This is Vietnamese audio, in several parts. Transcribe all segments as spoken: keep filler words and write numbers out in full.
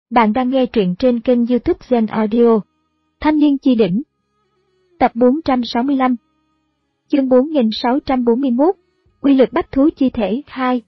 Bạn đang nghe truyện trên kênh YouTube Zen Audio. Thanh niên chi đỉnh. Tập bốn trăm sáu mươi lăm. Chương bốn nghìn sáu trăm bốn mươi mốt. Quy lực bách thú chi thể hai.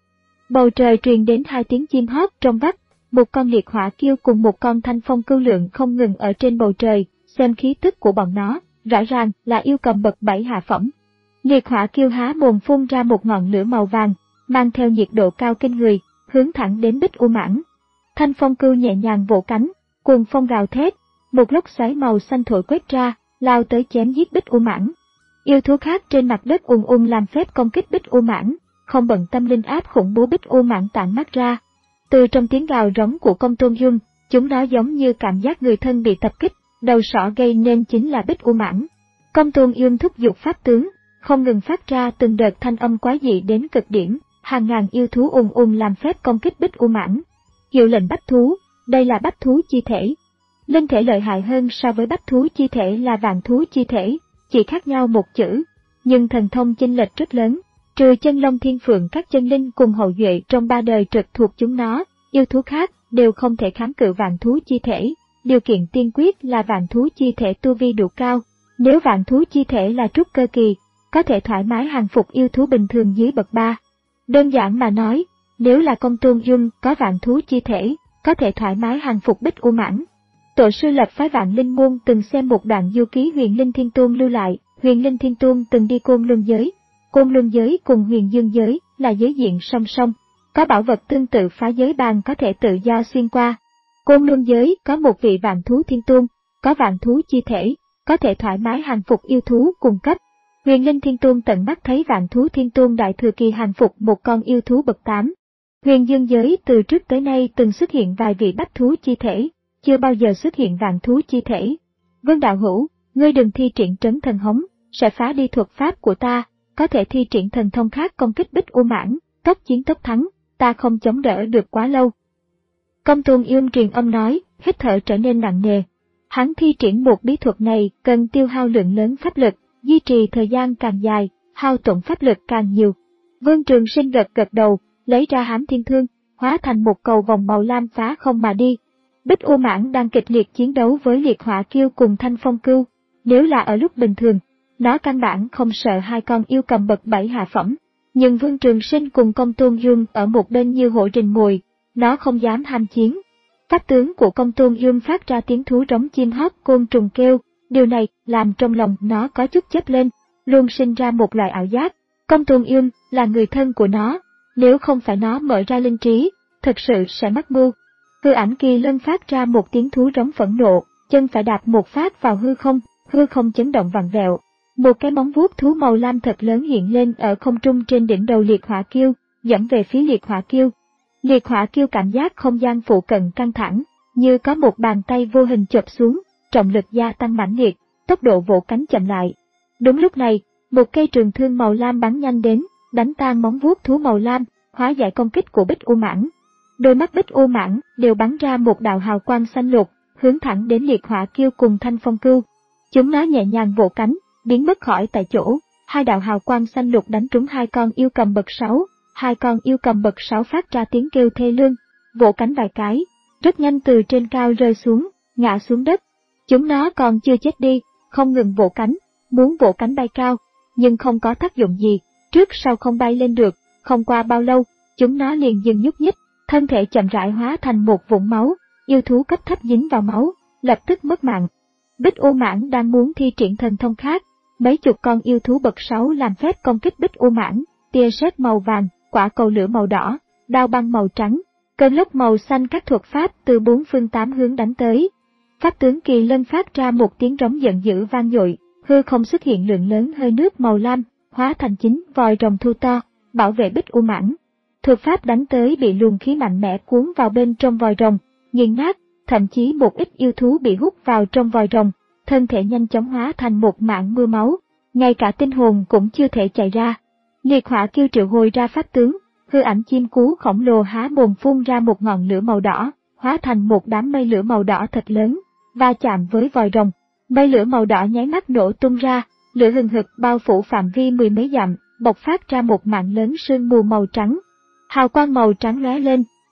Bầu trời truyền đến hai tiếng chim hót trong vắt, một con liệt hỏa kiêu cùng một con thanh phong cưu lượng không ngừng ở trên bầu trời, xem khí tức của bọn nó, rõ ràng là yêu cầm bậc bảy hạ phẩm. Liệt hỏa kiêu há mồm phun ra một ngọn lửa màu vàng, mang theo nhiệt độ cao kinh người, hướng thẳng đến Bích U Mãng. Thanh phong cưu nhẹ nhàng vỗ cánh, cuồng phong gào thét, một lốc xoáy màu xanh thổi quét ra, lao tới chém giết Bích U Mãng. Yêu thú khác trên mặt đất ùng ùng làm phép công kích Bích U Mãng, không bận tâm linh áp khủng bố Bích U Mãng tản mát ra. Từ trong tiếng gào rống của Công Tôn Dung, chúng nó giống như cảm giác người thân bị tập kích, đầu sỏ gây nên chính là Bích U Mãng. Công Tôn Dung thúc giục pháp tướng, không ngừng phát ra từng đợt thanh âm quái dị đến cực điểm, hàng ngàn yêu thú ùng ùng làm phép công kích Bích U Mãng. Hiệu lệnh bách thú, đây là bách thú chi thể. Linh thể lợi hại hơn so với bách thú chi thể là vạn thú chi thể, chỉ khác nhau một chữ, nhưng thần thông chênh lệch rất lớn. Trừ chân long thiên phượng các chân linh cùng hậu duệ trong ba đời trực thuộc chúng nó, yêu thú khác đều không thể kháng cự vạn thú chi thể. Điều kiện tiên quyết là vạn thú chi thể tu vi đủ cao. Nếu vạn thú chi thể là trúc cơ kỳ, có thể thoải mái hàng phục yêu thú bình thường dưới bậc ba. Đơn giản mà nói, nếu là Công Tôn Dung có vạn thú chi thể, có thể thoải mái hàng phục Bích U Mãng. Tổ sư lập phái Vạn Linh môn từng xem một đoạn du ký Huyền Linh Thiên Tôn lưu lại. Huyền Linh Thiên Tôn từng đi Côn Luân giới. Côn Luân giới cùng Huyền Dương giới là giới diện song song, có bảo vật tương tự phá giới bàn có thể tự do xuyên qua. Côn Luân giới có một vị vạn thú thiên tôn, có vạn thú chi thể, có thể thoải mái hàng phục yêu thú cùng cấp. Huyền Linh Thiên Tôn tận mắt thấy vạn thú thiên tôn đại thừa kỳ hàng phục một con yêu thú bậc tám. Huyền Dương giới từ trước tới nay từng xuất hiện vài vị bách thú chi thể, chưa bao giờ xuất hiện vạn thú chi thể. Vân đạo hữu, ngươi đừng thi triển trấn thần hống, sẽ phá đi thuật pháp của ta, có thể thi triển thần thông khác công kích Bích U Mãng, tốc chiến tốc thắng, ta không chống đỡ được quá lâu. Công Tôn Yêm truyền âm nói, hít thở trở nên nặng nề. Hắn thi triển một bí thuật này cần tiêu hao lượng lớn pháp lực, duy trì thời gian càng dài, hao tổn pháp lực càng nhiều. Vương Trường Sinh gật gật đầu, lấy ra hám thiên thương, hóa thành một cầu vòng màu lam phá không mà đi. Bích U Mãng đang kịch liệt chiến đấu với liệt hỏa kiêu cùng thanh phong cưu. Nếu là ở lúc bình thường, nó căn bản không sợ hai con yêu cầm bậc bảy hạ phẩm. Nhưng Vương Trường Sinh cùng Công Tôn Dung ở một bên như hổ rình mồi, nó không dám ham chiến. Pháp tướng của Công Tôn Dung phát ra tiếng thú rống chim hót côn trùng kêu, điều này làm trong lòng nó có chút chớp lên, luôn sinh ra một loại ảo giác. Công Tôn Dung là người thân của nó, nếu không phải nó mở ra linh trí, thực sự sẽ mắc mưu. Hư ảnh Kỳ Lân phát ra một tiếng thú rống phẫn nộ, chân phải đạp một phát vào hư không, hư không chấn động vặn vẹo. Một cái móng vuốt thú màu lam thật lớn hiện lên ở không trung trên đỉnh đầu liệt hỏa kiêu, dẫm về phía liệt hỏa kiêu. Liệt hỏa kiêu cảm giác không gian phụ cận căng thẳng, như có một bàn tay vô hình chộp xuống, trọng lực gia tăng mãnh liệt, tốc độ vỗ cánh chậm lại. Đúng lúc này, một cây trường thương màu lam bắn nhanh đến, đánh tan móng vuốt thú màu lam, hóa giải công kích của Bích U Mãng. Đôi mắt Bích U Mãng đều bắn ra một đạo hào quang xanh lục, hướng thẳng đến liệt hỏa kiêu cùng thanh phong cưu. Chúng nó nhẹ nhàng vỗ cánh, biến mất khỏi tại chỗ. Hai đạo hào quang xanh lục đánh trúng hai con yêu cầm bậc sáu. Hai con yêu cầm bậc sáu phát ra tiếng kêu thê lương, vỗ cánh vài cái, rất nhanh từ trên cao rơi xuống, ngã xuống đất. Chúng nó còn chưa chết đi, không ngừng vỗ cánh, muốn vỗ cánh bay cao, nhưng không có tác dụng gì, trước sau không bay lên được. Không qua bao lâu, chúng nó liền dừng nhúc nhích, thân thể chậm rãi hóa thành một vũng máu, yêu thú cấp thấp dính vào máu, lập tức mất mạng. Bích U Mãng đang muốn thi triển thần thông khác, mấy chục con yêu thú bậc sáu làm phép công kích Bích U Mãng, tia sét màu vàng, quả cầu lửa màu đỏ, đao băng màu trắng, cơn lốc màu xanh các thuật pháp từ bốn phương tám hướng đánh tới. Pháp tướng Kỳ Lân phát ra một tiếng rống giận dữ vang dội, hư không xuất hiện lượng lớn hơi nước màu lam, hóa thành chín vòi rồng thu to, bảo vệ Bích U Mãng. Thuật pháp đánh tới bị luồng khí mạnh mẽ cuốn vào bên trong vòi rồng, nghiền nát, thậm chí một ít yêu thú bị hút vào trong vòi rồng, thân thể nhanh chóng hóa thành một mảng mưa máu, ngay cả tinh hồn cũng chưa thể chạy ra. Liệt hỏa kiêu triệu hồi ra pháp tướng, hư ảnh chim cú khổng lồ há mồm phun ra một ngọn lửa màu đỏ, hóa thành một đám mây lửa màu đỏ thật lớn, va chạm với vòi rồng. Mây lửa màu đỏ nháy mắt nổ tung ra, lửa hừng hực bao phủ phạm vi mười mấy dặm, bộc phát ra một mảng lớn sương mù màu trắng. Hào quang màu trắng lóe lên,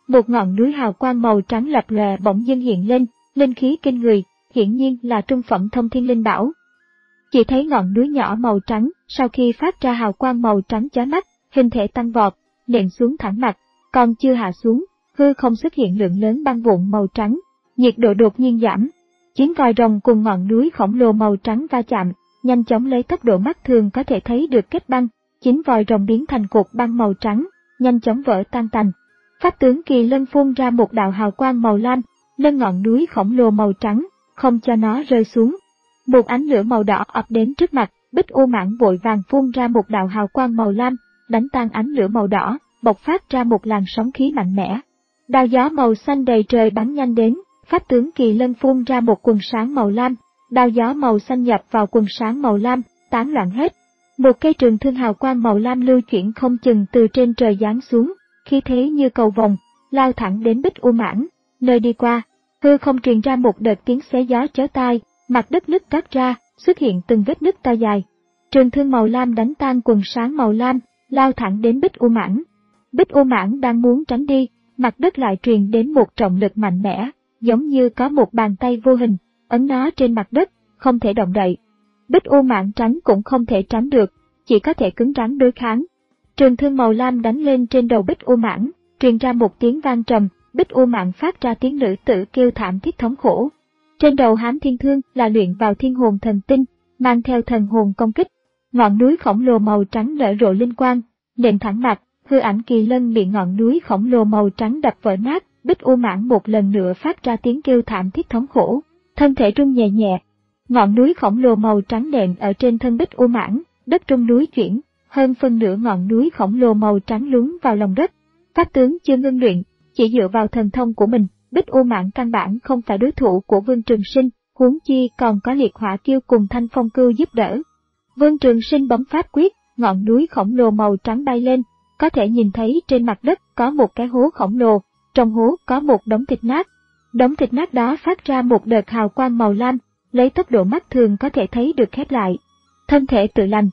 một ngọn núi hào quang màu trắng lập lòe bỗng dưng hiện lên, linh khí kinh người, hiển nhiên là trung phẩm thông thiên linh bảo. Chỉ thấy ngọn núi nhỏ màu trắng, sau khi phát ra hào quang màu trắng chói mắt, hình thể tăng vọt, nện xuống thẳng mặt, còn chưa hạ xuống, hư không xuất hiện lượng lớn băng vụn màu trắng, nhiệt độ đột nhiên giảm. Chín vòi rồng cùng ngọn núi khổng lồ màu trắng va chạm, nhanh chóng lấy tốc độ mắt thường có thể thấy được kết băng, chín vòi rồng biến thành cột băng màu trắng, nhanh chóng vỡ tan tành. Pháp tướng Kỳ Lân phun ra một đạo hào quang màu lam, nâng ngọn núi khổng lồ màu trắng, không cho nó rơi xuống. Một ánh lửa màu đỏ ập đến trước mặt, Bích U Mãng vội vàng phun ra một đạo hào quang màu lam, đánh tan ánh lửa màu đỏ, bộc phát ra một làn sóng khí mạnh mẽ. Đao gió màu xanh đầy trời bắn nhanh đến, Pháp tướng Kỳ Lân phun ra một quần sáng màu lam, đao gió màu xanh nhập vào quần sáng màu lam, tán loạn hết. Một cây trường thương hào quang màu lam lưu chuyển không chừng từ trên trời giáng xuống, khí thế như cầu vồng, lao thẳng đến Bích U Mãng. Nơi đi qua, hư không truyền ra một đợt tiếng xé gió chói tai, mặt đất nứt toát ra, xuất hiện từng vết nứt to dài. Trường thương màu lam đánh tan quần sáng màu lam, lao thẳng đến Bích U Mãng. Bích U Mãng đang muốn tránh đi, mặt đất lại truyền đến một trọng lực mạnh mẽ, giống như có một bàn tay vô hình ấn nó trên mặt đất, không thể động đậy. Bích U Mãng tránh cũng không thể tránh được, chỉ có thể cứng rắn đối kháng. Trường thương màu lam đánh lên trên đầu Bích U Mãng, truyền ra một tiếng vang trầm, Bích U Mãng phát ra tiếng nữ tử kêu thảm thiết thống khổ. Trên đầu Hám Thiên Thương là luyện vào thiên hồn thần tinh, mang theo thần hồn công kích. Ngọn núi khổng lồ màu trắng nở rộ linh quang, nện thẳng mặt, hư ảnh Kỳ Lân bị ngọn núi khổng lồ màu trắng đập vỡ nát. Bích U Mãng một lần nữa phát ra tiếng kêu thảm thiết thống khổ, thân thể rung nhẹ nhẹ. Ngọn núi khổng lồ màu trắng nện ở trên thân Bích U Mãng, đất trung núi chuyển, hơn phân nửa ngọn núi khổng lồ màu trắng lún vào lòng đất. Pháp tướng chưa ngưng luyện, chỉ dựa vào thần thông của mình, Bích U Mãng căn bản không phải đối thủ của Vương Trường Sinh, huống chi còn có Liệt Hỏa Kiêu cùng Thanh Phong Cưu giúp đỡ. Vương Trường Sinh bấm pháp quyết, ngọn núi khổng lồ màu trắng bay lên, có thể nhìn thấy trên mặt đất có một cái hố khổng lồ, trong hố có một đống thịt nát. Đống thịt nát đó phát ra một đợt hào quang màu lam, lấy tốc độ mắt thường có thể thấy được khép lại. Thân thể tự lành.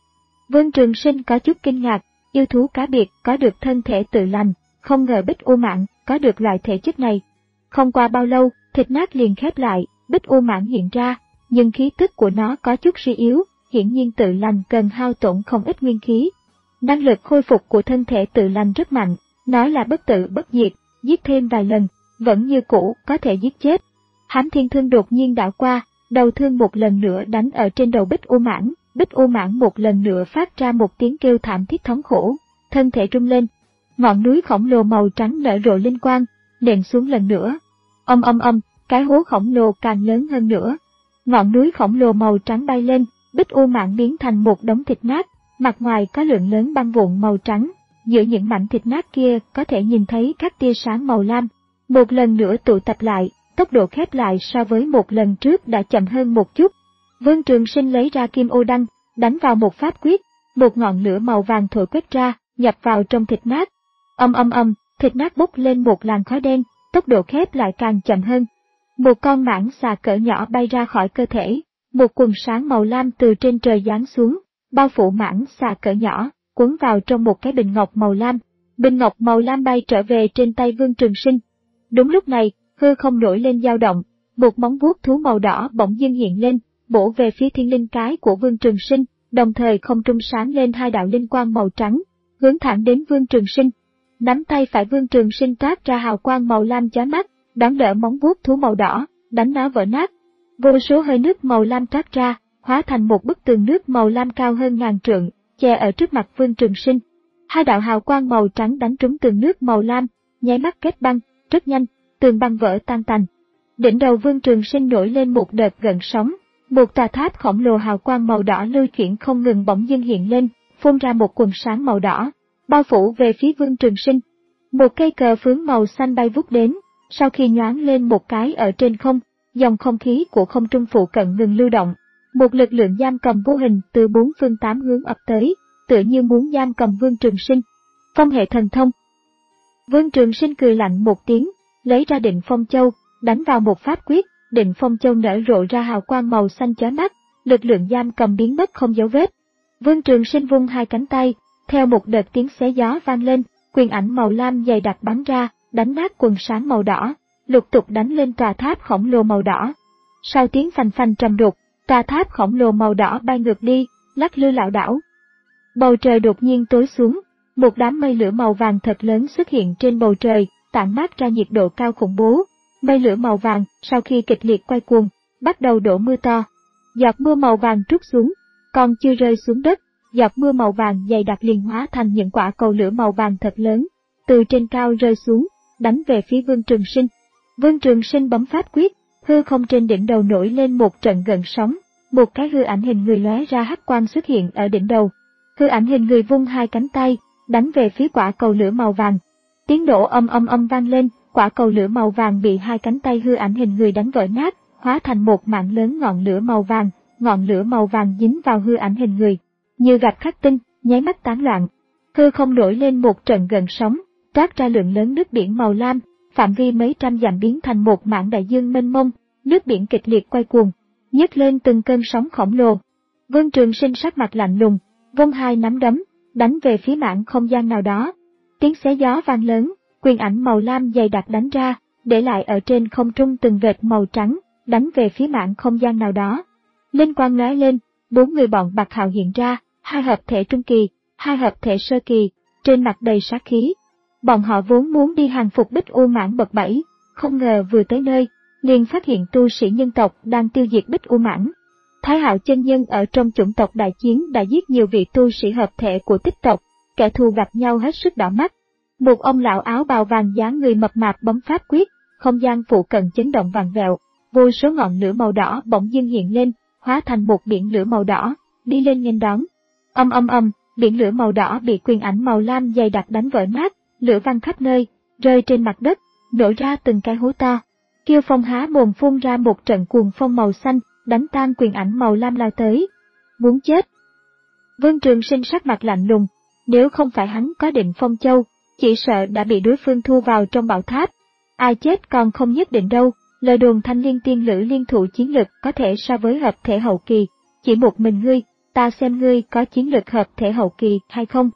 Vương Trường Sinh có chút kinh ngạc, yêu thú cá biệt có được thân thể tự lành, không ngờ Bích U Mãng có được loại thể chất này. Không qua bao lâu, thịt nát liền khép lại, Bích U Mãng hiện ra, nhưng khí tức của nó có chút suy yếu, hiển nhiên tự lành cần hao tổn không ít nguyên khí. Năng lực khôi phục của thân thể tự lành rất mạnh, nói là bất tử bất diệt, giết thêm vài lần, vẫn như cũ có thể giết chết. Hám Thiên Thương đột nhiên đảo qua, đầu thương một lần nữa đánh ở trên đầu Bích U Mãng, Bích U Mãng một lần nữa phát ra một tiếng kêu thảm thiết thống khổ, thân thể rung lên. Ngọn núi khổng lồ màu trắng nở rộ linh quang, nện xuống lần nữa. Âm âm âm, cái hố khổng lồ càng lớn hơn nữa. Ngọn núi khổng lồ màu trắng bay lên, Bích U Mãng biến thành một đống thịt nát, mặt ngoài có lượng lớn băng vụn màu trắng. Giữa những mảnh thịt nát kia có thể nhìn thấy các tia sáng màu lam. Một lần nữa tụ tập lại, tốc độ khép lại so với một lần trước đã chậm hơn một chút. Vương Trường Sinh lấy ra kim ô đăng, đánh vào một pháp quyết, một ngọn lửa màu vàng thổi quét ra, nhập vào trong thịt nát. Âm âm âm, thịt nát bốc lên một làn khói đen, tốc độ khép lại càng chậm hơn. Một con mãng xà cỡ nhỏ bay ra khỏi cơ thể, một quần sáng màu lam từ trên trời giáng xuống, bao phủ mãng xà cỡ nhỏ, cuốn vào trong một cái bình ngọc màu lam. Bình ngọc màu lam bay trở về trên tay Vương Trường Sinh. Đúng lúc này, hư không nổi lên dao động, một móng vuốt thú màu đỏ bỗng dưng hiện lên, bổ về phía thiên linh cái của Vương Trường Sinh, đồng thời không trung sáng lên hai đạo linh quang màu trắng, hướng thẳng đến Vương Trường Sinh. Nắm tay phải Vương Trường Sinh toát ra hào quang màu lam chói mắt, đón đỡ móng vuốt thú màu đỏ, đánh nó vỡ nát. Vô số hơi nước màu lam toát ra, hóa thành một bức tường nước màu lam cao hơn ngàn trượng, che ở trước mặt Vương Trường Sinh. Hai đạo hào quang màu trắng đánh trúng tường nước màu lam, nháy mắt kết băng, rất nhanh, tường băng vỡ tan tành. Đỉnh đầu Vương Trường Sinh nổi lên một đợt gợn sóng, một tòa tháp khổng lồ hào quang màu đỏ lưu chuyển không ngừng bỗng dưng hiện lên, phun ra một quần sáng màu đỏ, bao phủ về phía Vương Trường Sinh. Một cây cờ phướng màu xanh bay vút đến, sau khi nhoáng lên một cái ở trên không, dòng không khí của không trung phụ cận ngừng lưu động. Một lực lượng giam cầm vô hình từ bốn phương tám hướng ập tới, tựa như muốn giam cầm Vương Trường Sinh. Phong hệ thần thông. Vương Trường Sinh cười lạnh một tiếng, lấy ra Định Phong Châu, đánh vào một pháp quyết, Định Phong Châu nở rộ ra hào quang màu xanh chói mắt, lực lượng giam cầm biến mất không dấu vết. Vương Trường Sinh vung hai cánh tay, theo một đợt tiếng xé gió vang lên, quyền ảnh màu lam dày đặc bắn ra, đánh nát quần sáng màu đỏ, lục tục đánh lên tòa tháp khổng lồ màu đỏ. Sau tiếng phành phành trầm đục, tòa tháp khổng lồ màu đỏ bay ngược đi, lắc lư lảo đảo. Bầu trời đột nhiên tối xuống, một đám mây lửa màu vàng thật lớn xuất hiện trên bầu trời, tản mát ra nhiệt độ cao khủng bố. Mây lửa màu vàng, sau khi kịch liệt quay cuồng, bắt đầu đổ mưa to. Giọt mưa màu vàng trút xuống, còn chưa rơi xuống đất, giọt mưa màu vàng dày đặc liền hóa thành những quả cầu lửa màu vàng thật lớn, từ trên cao rơi xuống, đánh về phía Vương Trường Sinh. Vương Trường Sinh bấm pháp quyết, hư không trên đỉnh đầu nổi lên một trận gợn sóng, một cái hư ảnh hình người lóe ra hắc quang xuất hiện ở đỉnh đầu. Hư ảnh hình người vung hai cánh tay, đánh về phía quả cầu lửa màu vàng. Tiếng nổ âm âm âm vang lên, quả cầu lửa màu vàng bị hai cánh tay hư ảnh hình người đánh vỡ nát, hóa thành một mảng lớn ngọn lửa màu vàng, ngọn lửa màu vàng dính vào hư ảnh hình người, như gặp khắc tinh, nháy mắt tán loạn. Hư không nổi lên một trận gợn sóng, toát ra lượng lớn nước biển màu lam, phạm vi mấy trăm dặm biến thành một mảng đại dương mênh mông, nước biển kịch liệt quay cuồng, nhấc lên từng cơn sóng khổng lồ. Vương Trường Sinh sắc mặt lạnh lùng, vung hai nắm đấm, đánh về phía mảng không gian nào đó. Tiếng xé gió vang lớn, quyền ảnh màu lam dày đặc đánh ra, để lại ở trên không trung từng vệt màu trắng, đánh về phía mảng không gian nào đó. Linh quang lóe lên, bốn người bọn Bạc Hạo hiện ra, hai hợp thể trung kỳ, hai hợp thể sơ kỳ, trên mặt đầy sát khí. Bọn họ vốn muốn đi hàng phục Bích U Mãng bậc bảy, không ngờ vừa tới nơi, liền phát hiện tu sĩ nhân tộc đang tiêu diệt Bích U Mãng. Thái Hạo chân nhân ở trong chủng tộc đại chiến đã giết nhiều vị tu sĩ hợp thể của Tích tộc, kẻ thù gặp nhau hết sức đỏ mắt. Một ông lão áo bào vàng dáng người mập mạp bấm pháp quyết, không gian phụ cận chấn động vặn vẹo, vô số ngọn lửa màu đỏ bỗng dưng hiện lên, hóa thành một biển lửa màu đỏ, đi lên nghênh đón. Âm âm âm, biển lửa màu đỏ bị quyền ảnh màu lam dày đặc đánh vỡ nát, lửa văng khắp nơi, rơi trên mặt đất, nổ ra từng cái hố to. Kiêu Phong há mồm phun ra một trận cuồng phong màu xanh, đánh tan quyền ảnh màu lam lao tới. Muốn chết! Vương Trường Sinh sắc mặt lạnh lùng, nếu không phải hắn có Định Phong Châu, chỉ sợ đã bị đối phương thu vào trong bảo tháp. Ai chết còn không nhất định đâu, lời đồn Thanh Liên tiên lữ liên thủ chiến lực có thể so với hợp thể hậu kỳ, chỉ một mình ngươi, ta xem ngươi có chiến lực hợp thể hậu kỳ hay không.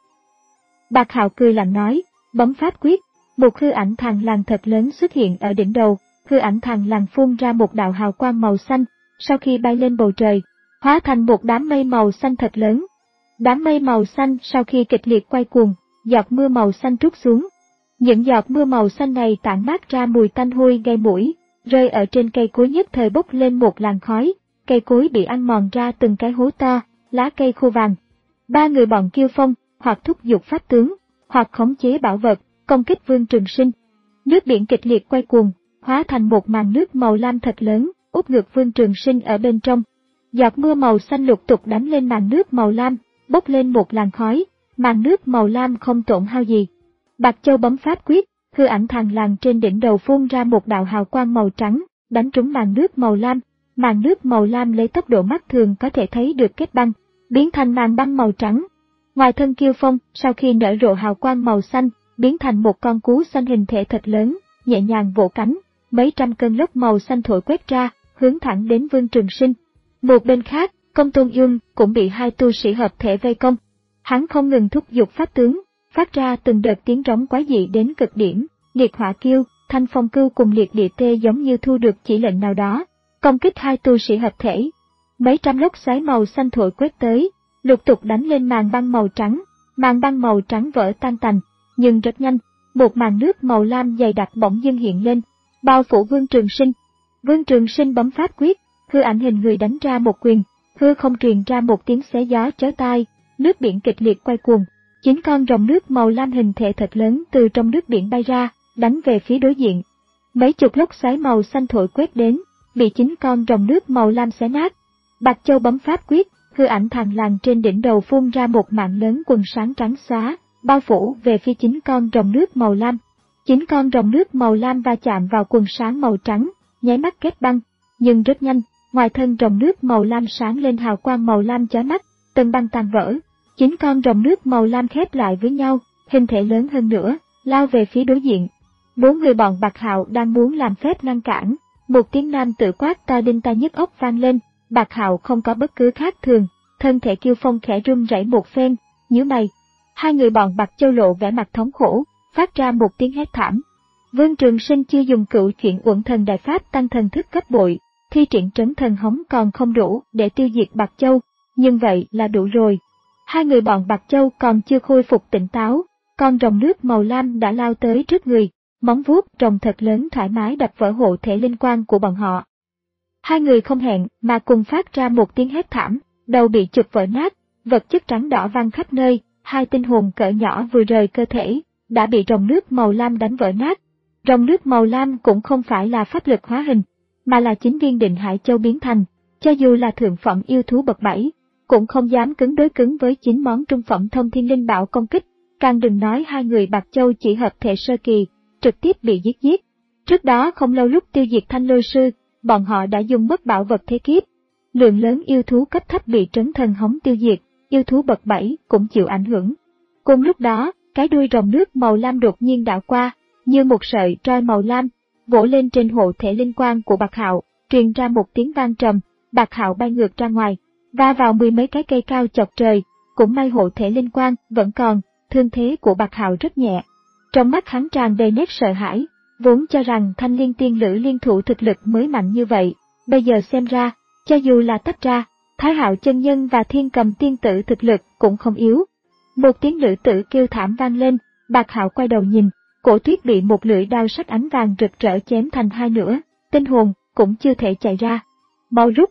Bạc Hạo cười lạnh nói, bấm pháp quyết, một hư ảnh thằn lằn thật lớn xuất hiện ở đỉnh đầu, hư ảnh thằn lằn phun ra một đạo hào quang màu xanh, sau khi bay lên bầu trời, hóa thành một đám mây màu xanh thật lớn. Đám mây màu xanh sau khi kịch liệt quay cuồng, giọt mưa màu xanh trút xuống. Những giọt mưa màu xanh này tản mát ra mùi tanh hôi gây mũi, rơi ở trên cây cối nhất thời bốc lên một làn khói, cây cối bị ăn mòn ra từng cái hố to, lá cây khô vàng. Ba người bọn Kiêu Phong, hoặc thúc giục pháp tướng, hoặc khống chế bảo vật, công kích Vương Trường Sinh. Nước biển kịch liệt quay cuồng, hóa thành một màn nước màu lam thật lớn, úp ngược Vương Trường Sinh ở bên trong. Giọt mưa màu xanh lục tục đánh lên màn nước màu lam, bốc lên một làn khói, màn nước màu lam không tổn hao gì. Bạc Châu bấm pháp quyết, hư ảnh thằn lằn trên đỉnh đầu phun ra một đạo hào quang màu trắng, đánh trúng màn nước màu lam. Màn nước màu lam lấy tốc độ mắt thường có thể thấy được kết băng, biến thành màn băng màu trắng. Ngoài thân Kiêu Phong, sau khi nở rộ hào quang màu xanh, biến thành một con cú xanh hình thể thật lớn, nhẹ nhàng vỗ cánh, mấy trăm cơn lốc màu xanh thổi quét ra, hướng thẳng đến Vương Trường Sinh. Một bên khác, Công Tôn Yun cũng bị hai tu sĩ hợp thể vây công. Hắn không ngừng thúc giục pháp tướng, phát ra từng đợt tiếng rống quái dị đến cực điểm, liệt hỏa kiêu, thanh phong cưu cùng liệt địa tê giống như thu được chỉ lệnh nào đó, công kích hai tu sĩ hợp thể. Mấy trăm lốc xoáy màu xanh thổi quét tới, lục tục đánh lên màn băng màu trắng, màn băng màu trắng vỡ tan tành, nhưng rất nhanh, một màn nước màu lam dày đặc bỗng dưng hiện lên, bao phủ Vương Trường Sinh. Vương Trường Sinh bấm pháp quyết, hư ảnh hình người đánh ra một quyền, hư không truyền ra một tiếng xé gió chói tai, nước biển kịch liệt quay cuồng, chín con rồng nước màu lam hình thể thật lớn từ trong nước biển bay ra, đánh về phía đối diện. Mấy chục lốc xoáy màu xanh thổi quét đến, bị chín con rồng nước màu lam xé nát. Bạc Châu bấm pháp quyết, hư ảnh thằn lằn trên đỉnh đầu phun ra một mảng lớn quần sáng trắng xóa, bao phủ về phía chín con rồng nước màu lam. Chín con rồng nước màu lam va chạm vào quần sáng màu trắng, nháy mắt kết băng, nhưng rất nhanh, ngoài thân rồng nước màu lam sáng lên hào quang màu lam chói mắt, từng băng tan vỡ. Chín con rồng nước màu lam khép lại với nhau, hình thể lớn hơn nữa, lao về phía đối diện. Bốn người bọn Bạc Hạo đang muốn làm phép ngăn cản, một tiếng nam tự quát to đinh tai nhức óc vang lên. Bạc Hạo không có bất cứ khác thường, thân thể Kiêu Phong khẽ run rẩy một phen, nhíu mày. Hai người bọn Bạc Châu lộ vẻ mặt thống khổ, phát ra một tiếng hét thảm. Vương Trường Sinh chưa dùng cửu chuyển uẩn thần đại pháp tăng thần thức gấp bội, thi triển trấn thần hống còn không đủ để tiêu diệt Bạc Châu, nhưng vậy là đủ rồi. Hai người bọn Bạc Châu còn chưa khôi phục tỉnh táo, con rồng nước màu lam đã lao tới trước người, móng vuốt rồng thật lớn thoải mái đập vỡ hộ thể linh quang của bọn họ. Hai người không hẹn mà cùng phát ra một tiếng hét thảm, đầu bị chụp vỡ nát, vật chất trắng đỏ văng khắp nơi, hai tinh hồn cỡ nhỏ vừa rời cơ thể, đã bị rồng nước màu lam đánh vỡ nát. Rồng nước màu lam cũng không phải là pháp lực hóa hình, mà là chính viên Định Hải Châu biến thành, cho dù là thượng phẩm yêu thú bậc bảy, cũng không dám cứng đối cứng với chín món trung phẩm thông thiên linh bảo công kích, càng đừng nói hai người Bạc Châu chỉ hợp thể sơ kỳ, trực tiếp bị giết giết. Trước đó không lâu lúc tiêu diệt Thanh Lôi Sư, bọn họ đã dùng bất bảo vật thế kiếp. Lượng lớn yêu thú cấp thấp bị trấn thần hống tiêu diệt, yêu thú bậc bảy cũng chịu ảnh hưởng. Cùng lúc đó, cái đuôi rồng nước màu lam đột nhiên đảo qua, như một sợi roi màu lam, vỗ lên trên hộ thể linh quang của Bạc Hạo, truyền ra một tiếng vang trầm, Bạc Hạo bay ngược ra ngoài, va vào mười mấy cái cây cao chọc trời, cũng may hộ thể linh quang vẫn còn, thương thế của Bạc Hạo rất nhẹ. Trong mắt hắn tràn đầy nét sợ hãi, vốn cho rằng Thanh Liên Tiên Lữ liên thủ thực lực mới mạnh như vậy, bây giờ xem ra, cho dù là tách ra, Thái Hạo chân nhân và Thiên Cầm tiên tử thực lực cũng không yếu. Một tiếng lữ tử kêu thảm vang lên, Bạc Hạo quay đầu nhìn, Cổ Tuyết bị một lưỡi đao sắc ánh vàng rực rỡ chém thành hai nửa, tinh hồn cũng chưa thể chạy ra. Mau rút!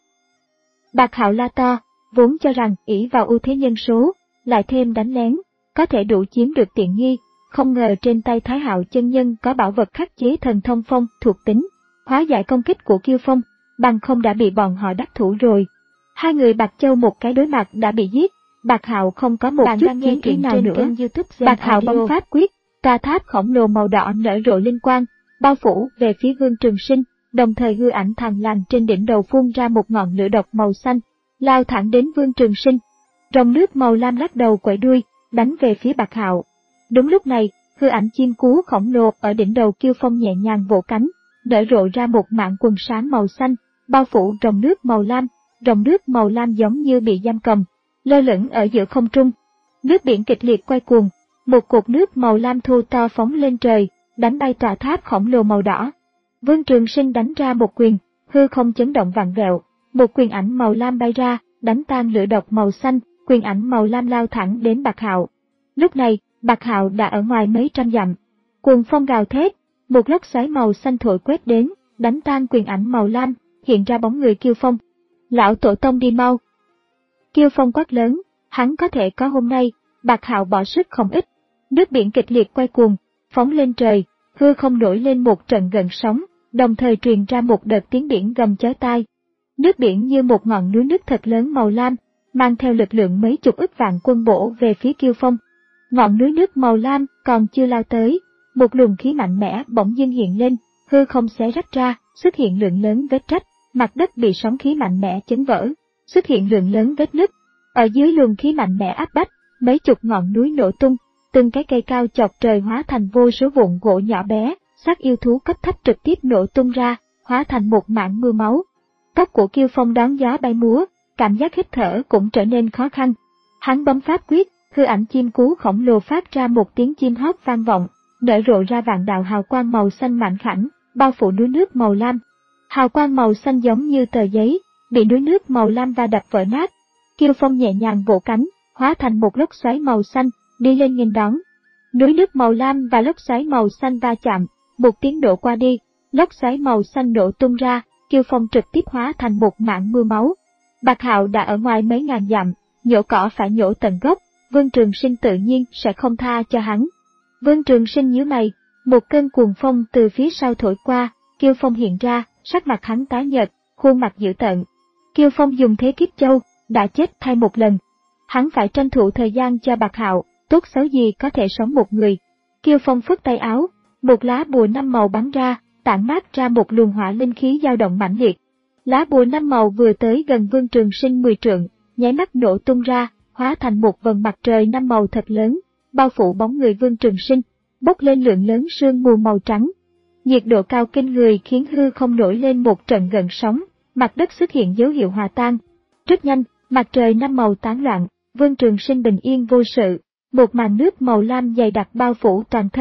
Bạc Hạo la to, vốn cho rằng ỷ vào ưu thế nhân số, lại thêm đánh lén, có thể đủ chiếm được tiện nghi, không ngờ trên tay Thái Hạo chân nhân có bảo vật khắc chế thần thông phong thuộc tính, hóa giải công kích của Kiêu Phong, bằng không đã bị bọn họ đắc thủ rồi. Hai người Bạc Châu một cái đối mặt đã bị giết, Bạc Hạo không có một chút chiến ý nào nữa. Bạc Hạo bấm pháp quyết, tòa tháp khổng lồ màu đỏ nở rộ linh quang, bao phủ về phía Vương Trường Sinh, đồng thời hư ảnh thằn lằn trên đỉnh đầu phun ra một ngọn lửa độc màu xanh, lao thẳng đến Vương Trường Sinh. Rồng nước màu lam lắc đầu quẩy đuôi, đánh về phía Bạc Hạo. Đúng lúc này, hư ảnh chim cú khổng lồ ở đỉnh đầu Kiêu Phong nhẹ nhàng vỗ cánh, nở rộ ra một mảng quần sáng màu xanh, bao phủ rồng nước màu lam. Rồng nước màu lam giống như bị giam cầm, lơ lửng ở giữa không trung. Nước biển kịch liệt quay cuồng, một cột nước màu lam thô to phóng lên trời, đánh bay tòa tháp khổng lồ màu đỏ. Vương Trường Sinh đánh ra một quyền, hư không chấn động vặn vẹo, một quyền ảnh màu lam bay ra, đánh tan lửa độc màu xanh, quyền ảnh màu lam lao thẳng đến Bạc Hạo. Lúc này, Bạc Hạo đã ở ngoài mấy trăm dặm. Cuồng phong gào thét, một lốc xoáy màu xanh thổi quét đến, đánh tan quyền ảnh màu lam, hiện ra bóng người Kiêu Phong. Lão tổ tông đi mau! Kiêu Phong quát lớn, hắn có thể có hôm nay, Bạc Hạo bỏ sức không ít. Nước biển kịch liệt quay cuồng, phóng lên trời, hư không nổi lên một trận gợn sóng, đồng thời truyền ra một đợt tiếng biển gầm chói tai. Nước biển như một ngọn núi nước thật lớn màu lam, mang theo lực lượng mấy chục ức vạn quân bổ về phía Kiêu Phong. Ngọn núi nước màu lam còn chưa lao tới, một luồng khí mạnh mẽ bỗng dưng hiện lên, hư không xé rách ra, xuất hiện lượng lớn vết rách, mặt đất bị sóng khí mạnh mẽ chấn vỡ, xuất hiện lượng lớn vết nứt. Ở dưới luồng khí mạnh mẽ áp bách, mấy chục ngọn núi nổ tung, từng cái cây cao chọc trời hóa thành vô số vụn gỗ nhỏ bé, xác yêu thú cấp thấp trực tiếp nổ tung ra, hóa thành một mảng mưa máu. Tóc của Kiêu Phong đón gió bay múa, cảm giác hít thở cũng trở nên khó khăn. Hắn bấm pháp quyết, hư ảnh chim cú khổng lồ phát ra một tiếng chim hót vang vọng, nở rộ ra vạn đạo hào quang màu xanh mảnh khảnh, bao phủ núi nước màu lam. Hào quang màu xanh giống như tờ giấy, bị núi nước màu lam va đập vỡ nát. Kiêu Phong nhẹ nhàng vỗ cánh, hóa thành một lốc xoáy màu xanh, đi lên nghênh đón. Núi nước màu lam và lốc xoáy màu xanh va chạm, một tiếng nổ qua đi, lốc xoáy màu xanh nổ tung ra, Kiêu Phong trực tiếp hóa thành một mảng mưa máu. Bạc Hạo đã ở ngoài mấy ngàn dặm, nhổ cỏ phải nhổ tận gốc, Vương Trường Sinh tự nhiên sẽ không tha cho hắn. Vương Trường Sinh nhíu mày, một cơn cuồng phong từ phía sau thổi qua, Kiêu Phong hiện ra, sắc mặt hắn tái nhợt, khuôn mặt dữ tợn. Kiêu Phong dùng thế kiếp châu, đã chết thay một lần. Hắn phải tranh thủ thời gian cho Bạc Hạo, tốt xấu gì có thể sống một người. Kiêu Phong phất tay áo, một lá bùa năm màu bắn ra, tản mát ra một luồng hỏa linh khí dao động mãnh liệt. Lá bùa năm màu vừa tới gần Vương Trường Sinh mười trượng, nháy mắt nổ tung ra, hóa thành một vầng mặt trời năm màu thật lớn, bao phủ bóng người Vương Trường Sinh, bốc lên lượng lớn sương mù màu trắng. Nhiệt độ cao kinh người khiến hư không nổi lên một trận gợn sóng, mặt đất xuất hiện dấu hiệu hòa tan. Rất nhanh, mặt trời năm màu tán loạn, Vương Trường Sinh bình yên vô sự, một màn nước màu lam dày đặc bao phủ toàn thân,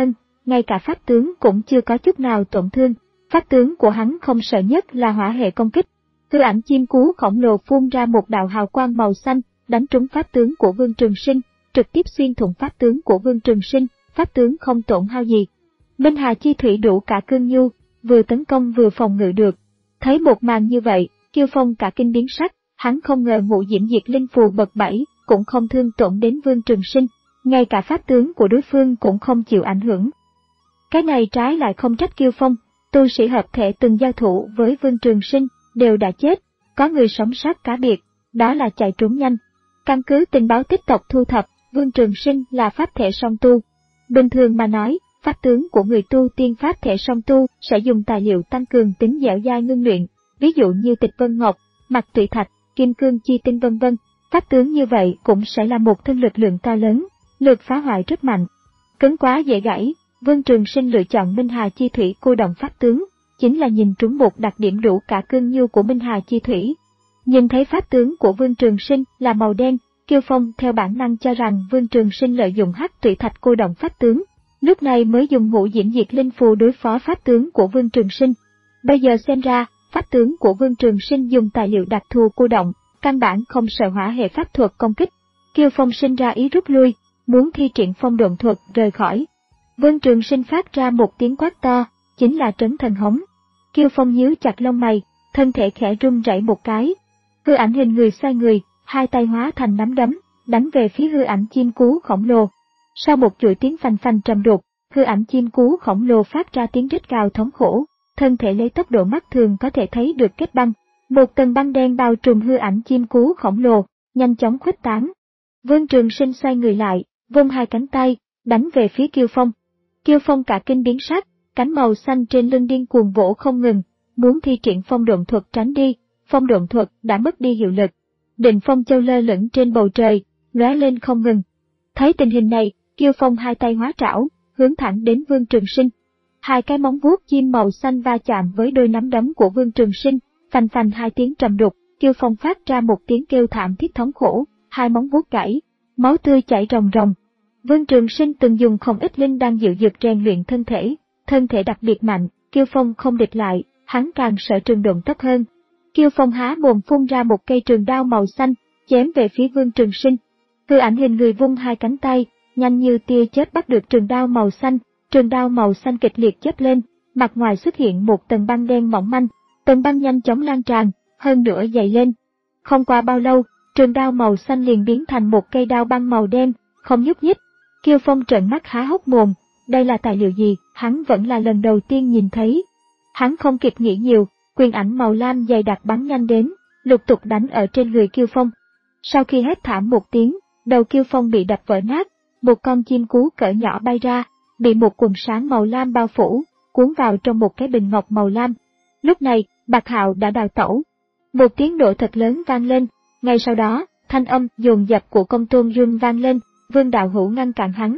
ngay cả pháp tướng cũng chưa có chút nào tổn thương. Pháp tướng của hắn không sợ nhất là hỏa hệ công kích. Hư ảnh chim cú khổng lồ phun ra một đạo hào quang màu xanh, đánh trúng pháp tướng của Vương Trường Sinh, trực tiếp xuyên thủng pháp tướng của Vương Trường Sinh, pháp tướng không tổn hao gì. Minh Hà chi thủy đủ cả cương nhu, vừa tấn công vừa phòng ngự được. Thấy một màn như vậy, Kiêu Phong cả kinh biến sắc, hắn không ngờ ngũ diễm diệt linh phù bậc bảy cũng không thương tổn đến Vương Trường Sinh, ngay cả pháp tướng của đối phương cũng không chịu ảnh hưởng. Cái này trái lại không trách Kiêu Phong, tu sĩ hợp thể từng giao thủ với Vương Trường Sinh đều đã chết, có người sống sót cá biệt, đó là chạy trốn nhanh. Căn cứ tình báo tích tộc thu thập, Vương Trường Sinh là pháp thể song tu. Bình thường mà nói, pháp tướng của người tu tiên pháp thể song tu sẽ dùng tài liệu tăng cường tính dẻo dai ngưng luyện, ví dụ như tịch vân ngọc, mạch tụy thạch, kim cương chi tinh vân vân. Pháp tướng như vậy cũng sẽ là một thân lực lượng to lớn, lực phá hoại rất mạnh. Cứng quá dễ gãy, Vương Trường Sinh lựa chọn Minh Hà chi thủy cô động pháp tướng, chính là nhìn trúng một đặc điểm đủ cả cương nhu của Minh Hà chi thủy. Nhìn thấy pháp tướng của Vương Trường Sinh là màu đen, Kiêu Phong theo bản năng cho rằng Vương Trường Sinh lợi dụng hắc tụy thạch cô động pháp tướng, lúc này mới dùng ngũ diễm diệt linh phù đối phó pháp tướng của Vương Trường Sinh. Bây giờ xem ra, pháp tướng của Vương Trường Sinh dùng tài liệu đặc thù cô động, căn bản không sợ hỏa hệ pháp thuật công kích. Kiêu Phong sinh ra ý rút lui, muốn thi triển phong độn thuật rời khỏi. Vương Trường Sinh phát ra một tiếng quát to, chính là trấn thần hống. Kiêu Phong nhíu chặt lông mày, thân thể khẽ run rẩy một cái. Hư ảnh hình người xoay người, hai tay hóa thành nắm đấm, đánh về phía hư ảnh chim cú khổng lồ. Sau một chuỗi tiếng phanh phanh trầm đục, hư ảnh chim cú khổng lồ phát ra tiếng rít gào thống khổ, thân thể lấy tốc độ mắt thường có thể thấy được kết băng. Một tầng băng đen bao trùm hư ảnh chim cú khổng lồ, nhanh chóng khuếch tán. Vương Trường Sinh xoay người lại, vung hai cánh tay, đánh về phía Kiêu Phong. Kiêu Phong cả kinh biến sắc, cánh màu xanh trên lưng điên cuồng vỗ không ngừng, muốn thi triển phong độn thuật tránh đi, phong độn thuật đã mất đi hiệu lực. Định Phong Châu lơ lửng trên bầu trời, lóe lên không ngừng. Thấy tình hình này, Kiêu Phong hai tay hóa trảo, hướng thẳng đến Vương Trường Sinh. Hai cái móng vuốt chim màu xanh va chạm với đôi nắm đấm của Vương Trường Sinh, phành phành hai tiếng trầm đục, Kiêu Phong phát ra một tiếng kêu thảm thiết thống khổ, hai móng vuốt gãy, máu tươi chảy ròng ròng. Vương Trường Sinh từng dùng không ít linh đan dịu dược rèn luyện thân thể, thân thể đặc biệt mạnh, Kiêu Phong không địch lại, hắn càng sợ trường độn tốc hơn. Kiêu Phong há mồm phun ra một cây trường đao màu xanh, chém về phía Vương Trường Sinh. Hư ảnh hình người vung hai cánh tay, nhanh như tia chớp bắt được trường đao màu xanh, trường đao màu xanh kịch liệt chớp lên, mặt ngoài xuất hiện một tầng băng đen mỏng manh, tầng băng nhanh chóng lan tràn, hơn nữa dày lên. Không qua bao lâu, trường đao màu xanh liền biến thành một cây đao băng màu đen, không nhúc nhích. Kiêu Phong trợn mắt há hốc mồm, đây là tài liệu gì, hắn vẫn là lần đầu tiên nhìn thấy. Hắn không kịp nghĩ nhiều, quyền ảnh màu lam dày đặc bắn nhanh đến, lục tục đánh ở trên người Kiêu Phong. Sau khi hét thảm một tiếng, đầu Kiêu Phong bị đập vỡ nát, một con chim cú cỡ nhỏ bay ra, bị một quần sáng màu lam bao phủ, cuốn vào trong một cái bình ngọc màu lam. Lúc này, Bạc Hạo đã đào tẩu. Một tiếng nổ thật lớn vang lên, ngay sau đó, thanh âm dồn dập của Công Tôn Dương vang lên, Vương Đạo Hữu ngăn cản hắn.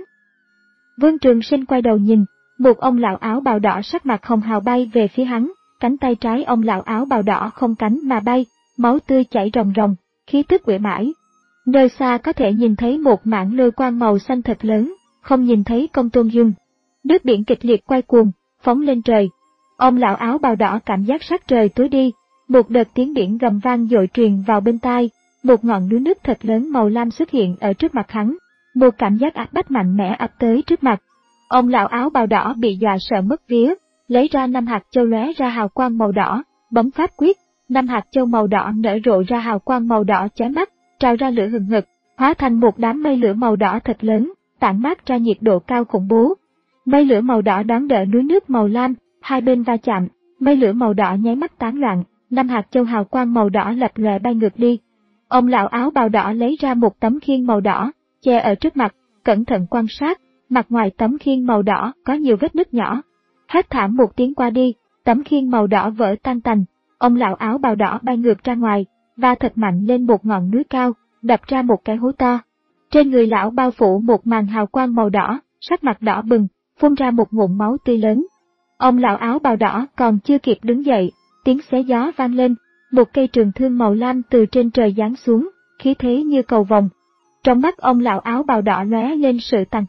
Vương Trường Sinh quay đầu nhìn, một ông lão áo bào đỏ sắc mặt hồng hào bay về phía hắn, cánh tay trái ông lão áo bào đỏ không cánh mà bay, máu tươi chảy ròng ròng, khí tức uể mãi. Nơi xa có thể nhìn thấy một mảng lôi quang màu xanh thật lớn, không nhìn thấy Công Tôn Dương. Nước biển kịch liệt quay cuồng, phóng lên trời. Ông lão áo bào đỏ cảm giác sắc trời tối đi, một đợt tiếng biển gầm vang dội truyền vào bên tai, một ngọn núi nước thật lớn màu lam xuất hiện ở trước mặt hắn, một cảm giác áp bách mạnh mẽ ập tới trước mặt. Ông lão áo bào đỏ bị dọa sợ mất vía, lấy ra năm hạt châu lóe ra hào quang màu đỏ, bấm pháp quyết, năm hạt châu màu đỏ nở rộ ra hào quang màu đỏ chói mắt, trào ra lửa hừng hực, hóa thành một đám mây lửa màu đỏ thật lớn, tản mát ra nhiệt độ cao khủng bố. Mây lửa màu đỏ đón đỡ núi nước màu lam, hai bên va chạm, mây lửa màu đỏ nháy mắt tán loạn, năm hạt châu hào quang màu đỏ lập lòe bay ngược đi. Ông lão áo bào đỏ lấy ra một tấm khiên màu đỏ, che ở trước mặt, cẩn thận quan sát, mặt ngoài tấm khiên màu đỏ có nhiều vết nứt nhỏ. Hét thảm một tiếng qua đi, tấm khiên màu đỏ vỡ tan tành, ông lão áo bào đỏ bay ngược ra ngoài, và thật mạnh lên một ngọn núi cao, đập ra một cái hố to. Trên người lão bao phủ một màn hào quang màu đỏ, sắc mặt đỏ bừng, phun ra một ngụm máu tươi lớn. Ông lão áo bào đỏ còn chưa kịp đứng dậy, tiếng xé gió vang lên, một cây trường thương màu lam từ trên trời giáng xuống, khí thế như cầu vồng. Trong mắt ông lão áo bào đỏ lóe lên sự tàn khốc,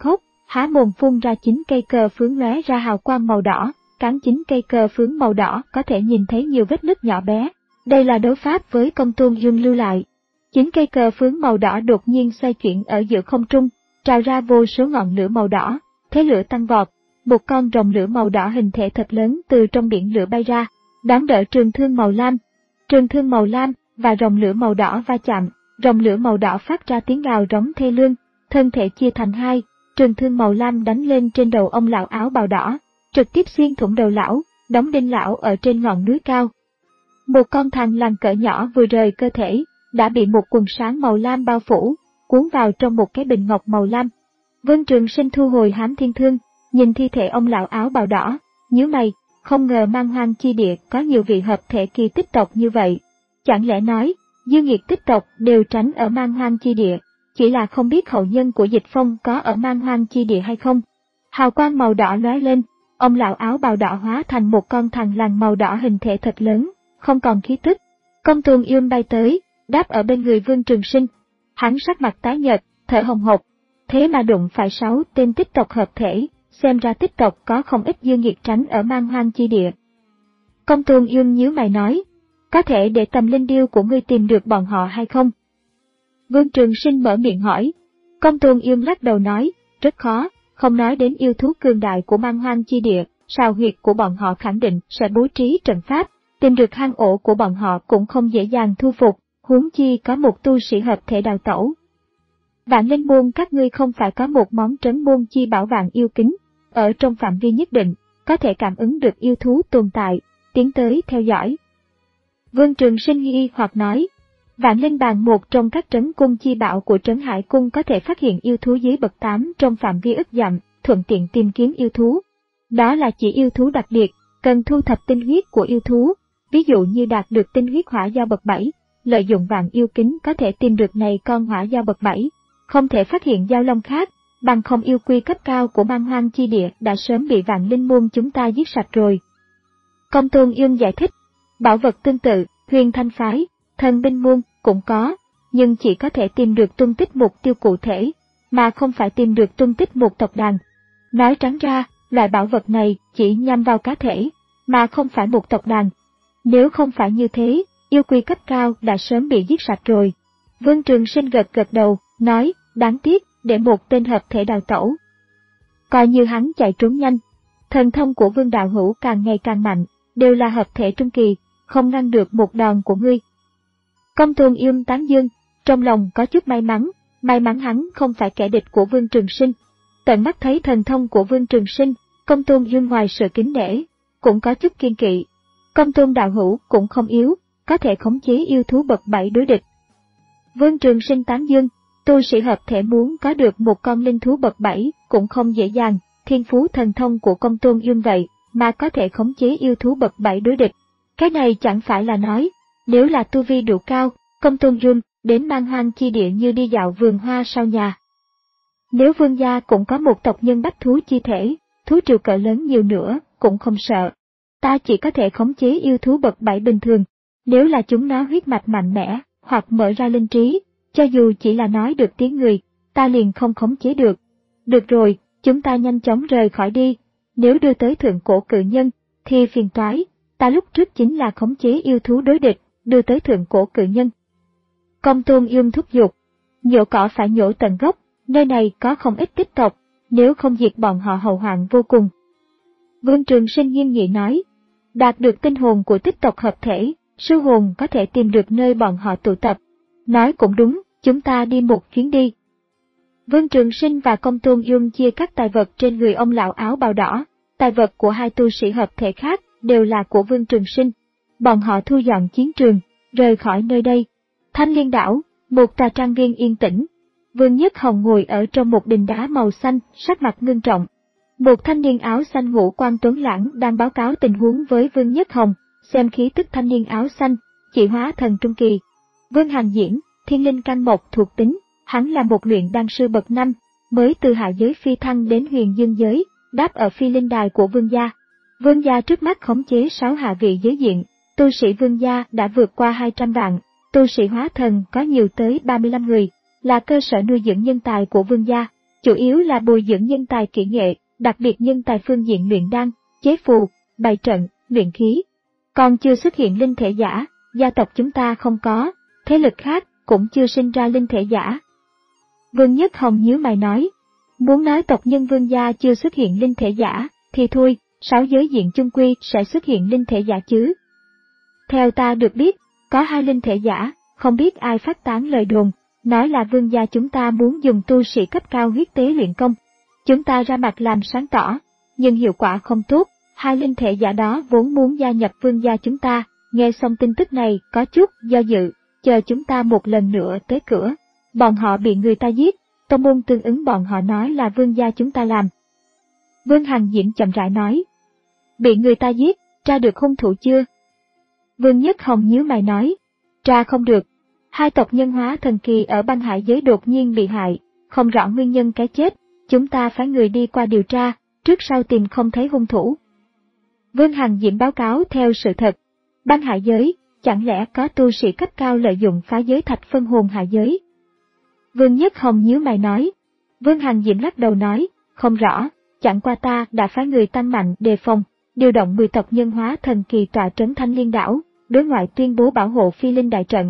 há mồm phun ra chín cây cờ phướng lóe ra hào quang màu đỏ, cán chín cây cờ phướng màu đỏ có thể nhìn thấy nhiều vết nứt nhỏ bé. Đây là đấu pháp với Công Tôn Dương lưu lại. Chín cây cờ phướng màu đỏ đột nhiên xoay chuyển ở giữa không trung, trào ra vô số ngọn lửa màu đỏ, thế lửa tăng vọt, một con rồng lửa màu đỏ hình thể thật lớn từ trong biển lửa bay ra, đón đỡ trường thương màu lam. Trường thương màu lam và rồng lửa màu đỏ va chạm, rồng lửa màu đỏ phát ra tiếng gào rống thê lương, thân thể chia thành hai, trường thương màu lam đánh lên trên đầu ông lão áo bào đỏ, trực tiếp xuyên thủng đầu lão, đóng đinh lão ở trên ngọn núi cao. Một con thằn lằn cỡ nhỏ vừa rời cơ thể, đã bị một quần sáng màu lam bao phủ, cuốn vào trong một cái bình ngọc màu lam. Vương Trường Sinh thu hồi Hám Thiên Thương, nhìn thi thể ông lão áo bào đỏ, nhíu mày, không ngờ Man Hoang chi địa có nhiều vị hợp thể kỳ tích tộc như vậy. Chẳng lẽ nói, dư nghiệt tích tộc đều tránh ở Man Hoang chi địa, chỉ là không biết hậu nhân của Dịch Phong có ở Man Hoang chi địa hay không. Hào quang màu đỏ lóe lên, ông lão áo bào đỏ hóa thành một con thằn lằn màu đỏ hình thể thật lớn, không còn khí tức. Công Tôn Ương bay tới, đáp ở bên người Vương Trường Sinh. Hắn sắc mặt tái nhợt, thở hồng hộc, thế mà đụng phải sáu tên tích tộc hợp thể, xem ra tích tộc có không ít dư nghiệt tránh ở Man Hoang chi địa. Công Tôn Ương nhíu mày nói, có thể để Tầm Linh Điêu của ngươi tìm được bọn họ hay không? Vương Trường Sinh mở miệng hỏi. Công Tôn Ương lắc đầu nói, rất khó, không nói đến yêu thú cường đại của Man Hoang chi địa, sào huyệt của bọn họ khẳng định sẽ bố trí trận pháp, tìm được hang ổ của bọn họ cũng không dễ dàng thu phục, huống chi có một tu sĩ hợp thể đào tẩu. Vạn Linh Môn các ngươi không phải có một món trấn môn chi bảo vạn yêu kính, ở trong phạm vi nhất định, có thể cảm ứng được yêu thú tồn tại, tiến tới theo dõi. Vương Trường Sinh nghi hoặc nói, Vạn Linh Bàn một trong các trấn cung chi bảo của Trấn Hải Cung có thể phát hiện yêu thú dưới bậc tám trong phạm vi ức dặm, thuận tiện tìm kiếm yêu thú. Đó là chỉ yêu thú đặc biệt, cần thu thập tinh huyết của yêu thú, ví dụ như đạt được tinh huyết hỏa giao bậc bảy, lợi dụng vạn yêu kính có thể tìm được này con hỏa giao bậc bảy, không thể phát hiện giao long khác, bằng không yêu quy cấp cao của Man Hoang chi địa đã sớm bị Vạn Linh môn chúng ta giết sạch rồi. Công Tôn Ương giải thích, bảo vật tương tự, Huyền Thanh phái, Thần binh môn cũng có, nhưng chỉ có thể tìm được tung tích mục tiêu cụ thể, mà không phải tìm được tung tích một tộc đàn. Nói trắng ra, loại bảo vật này chỉ nhắm vào cá thể, mà không phải một tộc đàn. Nếu không phải như thế, yêu quy cấp cao đã sớm bị giết sạch rồi. Vương Trường Sinh gật gật đầu, nói, đáng tiếc, để một tên hợp thể đào tẩu. Coi như hắn chạy trốn nhanh. Thần thông của Vương Đạo Hữu càng ngày càng mạnh, đều là hợp thể trung kỳ, không ngăn được một đòn của ngươi. Công Tôn Ương tán dương, trong lòng có chút may mắn, may mắn hắn không phải kẻ địch của Vương Trường Sinh. Tận mắt thấy thần thông của Vương Trường Sinh, Công Tôn Ương ngoài sự kính nể, cũng có chút kiên kỵ. Công Tôn Đạo Hữu cũng không yếu, có thể khống chế yêu thú bậc bảy đối địch. Vương Trường Sinh tán dương, tu sĩ hợp thể muốn có được một con linh thú bậc bảy cũng không dễ dàng, thiên phú thần thông của Công Tôn Ương vậy mà có thể khống chế yêu thú bậc bảy đối địch. Cái này chẳng phải là nói, nếu là tu vi đủ cao, Công Tôn Ương đến Man Hoang chi địa như đi dạo vườn hoa sau nhà. Nếu Vương gia cũng có một tộc nhân bách thú chi thể, thú triều cỡ lớn nhiều nữa, cũng không sợ. Ta chỉ có thể khống chế yêu thú bậc bảy bình thường, nếu là chúng nó huyết mạch mạnh mẽ, hoặc mở ra linh trí, cho dù chỉ là nói được tiếng người, ta liền không khống chế được. Được rồi, chúng ta nhanh chóng rời khỏi đi, nếu đưa tới thượng cổ cự nhân, thì phiền toái, ta lúc trước chính là khống chế yêu thú đối địch, đưa tới thượng cổ cự nhân. Công Tôn Ương thúc giục, nhổ cỏ phải nhổ tận gốc, nơi này có không ít tích tộc, nếu không diệt bọn họ hậu hoạn vô cùng. Vương Trường Sinh nghiêm nghị nói, đạt được tinh hồn của tích tộc hợp thể, sư hồn có thể tìm được nơi bọn họ tụ tập. Nói cũng đúng, chúng ta đi một chuyến đi. Vương Trường Sinh và Công Tôn Ương chia các tài vật trên người ông lão áo bào đỏ, tài vật của hai tu sĩ hợp thể khác đều là của Vương Trường Sinh. Bọn họ thu dọn chiến trường, rời khỏi nơi đây. Thanh Liên đảo, một tòa trang viên yên tĩnh. Vương Nhất Hồng ngồi ở trong một đình đá màu xanh, sắc mặt ngưng trọng. Một thanh niên áo xanh ngũ quan tuấn lãng đang báo cáo tình huống với Vương Nhất Hồng, xem khí tức thanh niên áo xanh, chỉ hóa thần trung kỳ. Vương Hành Diễn, thiên linh căn mộc thuộc tính, hắn là một luyện đan sư bậc năm, mới từ hạ giới phi thăng đến huyền dương giới, đáp ở phi linh đài của Vương gia. Vương gia trước mắt khống chế sáu hạ vị giới diện, tu sĩ Vương gia đã vượt qua hai trăm vạn, tu sĩ hóa thần có nhiều tới ba mươi lăm người, là cơ sở nuôi dưỡng nhân tài của Vương gia. chủ yếu là bồi dưỡng nhân tài kỹ nghệ, đặc biệt nhân tài phương diện luyện đan, chế phù, bày trận, luyện khí. Còn chưa xuất hiện linh thể giả, gia tộc chúng ta không có, thế lực khác cũng chưa sinh ra linh thể giả. Vương Nhất Hồng nhíu mày nói, muốn nói tộc nhân Vương gia chưa xuất hiện linh thể giả, thì thôi, sáu giới diện chung quy sẽ xuất hiện linh thể giả chứ. Theo ta được biết, có hai linh thể giả, không biết ai phát tán lời đồn, nói là Vương gia chúng ta muốn dùng tu sĩ cấp cao huyết tế luyện công. Chúng ta ra mặt làm sáng tỏ, nhưng hiệu quả không tốt, hai linh thể giả đó vốn muốn gia nhập Vương gia chúng ta, nghe xong tin tức này có chút do dự, chờ chúng ta một lần nữa tới cửa. Bọn họ bị người ta giết, tông môn tương ứng bọn họ nói là Vương gia chúng ta làm. Vương Hằng Diễm chậm rãi nói, bị người ta giết, tra được hung thủ chưa? Vương Nhất Hồng nhíu mày nói, tra không được. Hai tộc nhân hóa thần kỳ ở băng hải giới đột nhiên bị hại, không rõ nguyên nhân cái chết, chúng ta phái người đi qua điều tra, trước sau tìm không thấy hung thủ. Vương Hằng Diễm báo cáo theo sự thật. Băng hải giới, chẳng lẽ có tu sĩ cấp cao lợi dụng phá giới thạch phân hồn hạ giới? Vương Nhất Hồng nhíu mày nói. Vương Hằng Diễm lắc đầu nói, không rõ, chẳng qua ta đã phái người tăng mạnh đề phòng, điều động mười tộc nhân hóa thần kỳ tọa trấn Thanh Liên đảo, đối ngoại tuyên bố bảo hộ phi linh đại trận.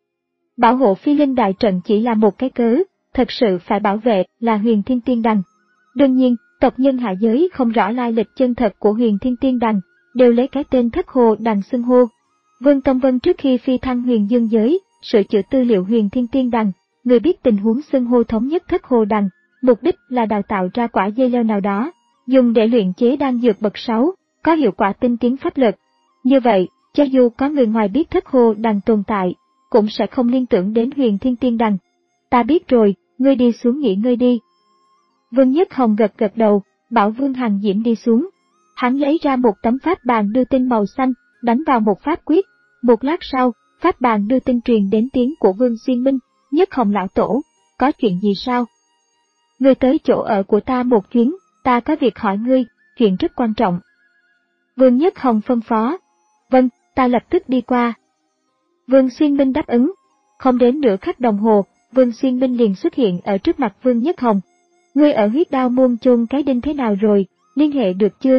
Bảo hộ phi linh đại trận chỉ là một cái cớ, thật sự phải bảo vệ là Huyền Thiên Tiên Đằng. Đương nhiên, tộc nhân hạ giới không rõ lai lịch chân thật của Huyền Thiên Tiên Đằng, đều lấy cái tên Thất Hồ Đằng xưng hô. Vương Tông Vân trước khi phi thăng Huyền Dương giới, sửa chữa tư liệu Huyền Thiên Tiên Đằng, người biết tình huống xưng hô thống nhất Thất Hồ Đằng, mục đích là đào tạo ra quả dây leo nào đó, dùng để luyện chế đan dược bậc sáu, có hiệu quả tinh tiến pháp lực. Như vậy, cho dù có người ngoài biết Thất Hồ Đằng tồn tại, cũng sẽ không liên tưởng đến Huyền Thiên Tiên Đằng. Ta biết rồi, ngươi đi xuống nghỉ ngơi đi. Vương Nhất Hồng gật gật đầu, bảo Vương Hằng Diễm đi xuống. Hắn lấy ra một tấm pháp bàn đưa tin màu xanh, đánh vào một pháp quyết. Một lát sau, pháp bàn đưa tin truyền đến tiếng của Vương Xuyên Minh, Nhất Hồng lão tổ, có chuyện gì sao? Ngươi tới chỗ ở của ta một chuyến, ta có việc hỏi ngươi, chuyện rất quan trọng. Vương Nhất Hồng phân phó. Vâng, ta lập tức đi qua. Vương Xuyên Minh đáp ứng. Không đến nửa khắc đồng hồ, Vương Xuyên Minh liền xuất hiện ở trước mặt Vương Nhất Hồng. Ngươi ở huyết đao môn chôn cái đinh thế nào rồi, liên hệ được chưa?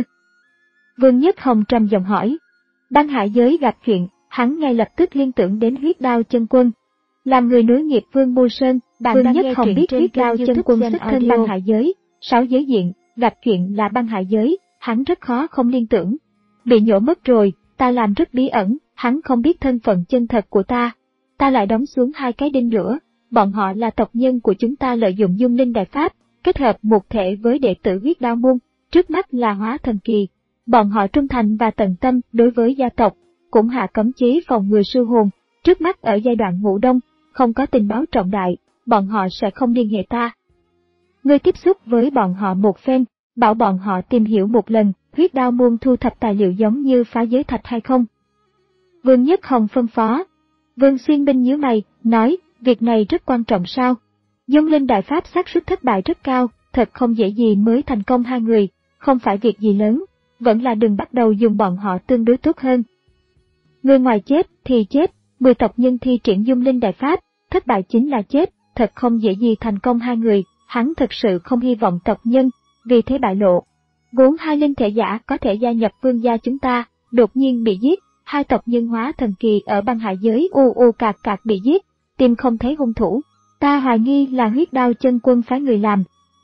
Vương Nhất Hồng trầm giọng hỏi. Băng hải giới gặp chuyện, hắn ngay lập tức liên tưởng đến huyết đao chân quân. Làm người nối nghiệp Vương Mô Sơn, Vương Nhất Hồng biết huyết đao chân quân xuất thân băng hải giới, sáu giới diện, gặp chuyện là băng hải giới, hắn rất khó không liên tưởng. Bị nhổ mất rồi, ta làm rất bí ẩn, hắn không biết thân phận chân thật của ta. Ta lại đóng xuống hai cái đinh nữa, bọn họ là tộc nhân của chúng ta lợi dụng dung linh đại pháp, kết hợp một thể với đệ tử huyết đao môn, trước mắt là hóa thần kỳ. Bọn họ trung thành và tận tâm đối với gia tộc, cũng hạ cấm chế phòng ngừa sư hồn, trước mắt ở giai đoạn ngủ đông, không có tình báo trọng đại, bọn họ sẽ không liên hệ ta. Ngươi tiếp xúc với bọn họ một phen, bảo bọn họ tìm hiểu một lần, huyết đao môn thu thập tài liệu giống như phá giới thạch hay không. Vương Nhất Hồng phân phó. Vương Xuyên Minh nhíu mày, nói, việc này rất quan trọng sao? Dung linh đại pháp xác suất thất bại rất cao, thật không dễ gì mới thành công hai người, không phải việc gì lớn, vẫn là đừng bắt đầu dùng bọn họ tương đối tốt hơn. Người ngoài chết thì chết, mười tộc nhân thi triển dung linh đại pháp, thất bại chính là chết, thật không dễ gì thành công hai người, hắn thật sự không hy vọng tộc nhân, vì thế bại lộ. Vốn hai linh thể giả có thể gia nhập vương gia chúng ta, đột nhiên bị giết, hai tộc nhân hóa thần kỳ ở băng hải giới u u cạc cạc bị giết, tìm không thấy hung thủ. Ta hoài nghi là huyết đao chân quân phái người làm.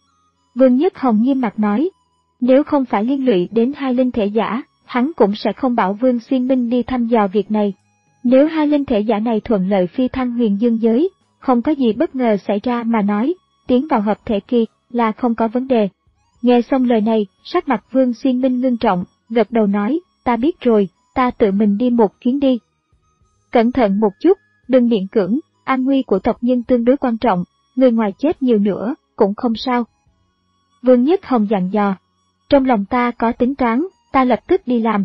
Vương Nhất Hồng nghiêm mặt nói, nếu không phải liên lụy đến hai linh thể giả, hắn cũng sẽ không bảo Vương Xuyên Minh đi thăm dò việc này. Nếu hai linh thể giả này thuận lợi phi thăng huyền dương giới, không có gì bất ngờ xảy ra mà nói, tiến vào hợp thể kỳ là không có vấn đề. Nghe xong lời này, sắc mặt Vương Xuyên Minh ngưng trọng, gật đầu nói, ta biết rồi, ta tự mình đi một chuyến đi. Cẩn thận một chút, đừng miễn cưỡng, an nguy của tộc nhân tương đối quan trọng, người ngoài chết nhiều nữa, cũng không sao. Vương Nhất Hồng dặn dò, trong lòng ta có tính toán, ta lập tức đi làm.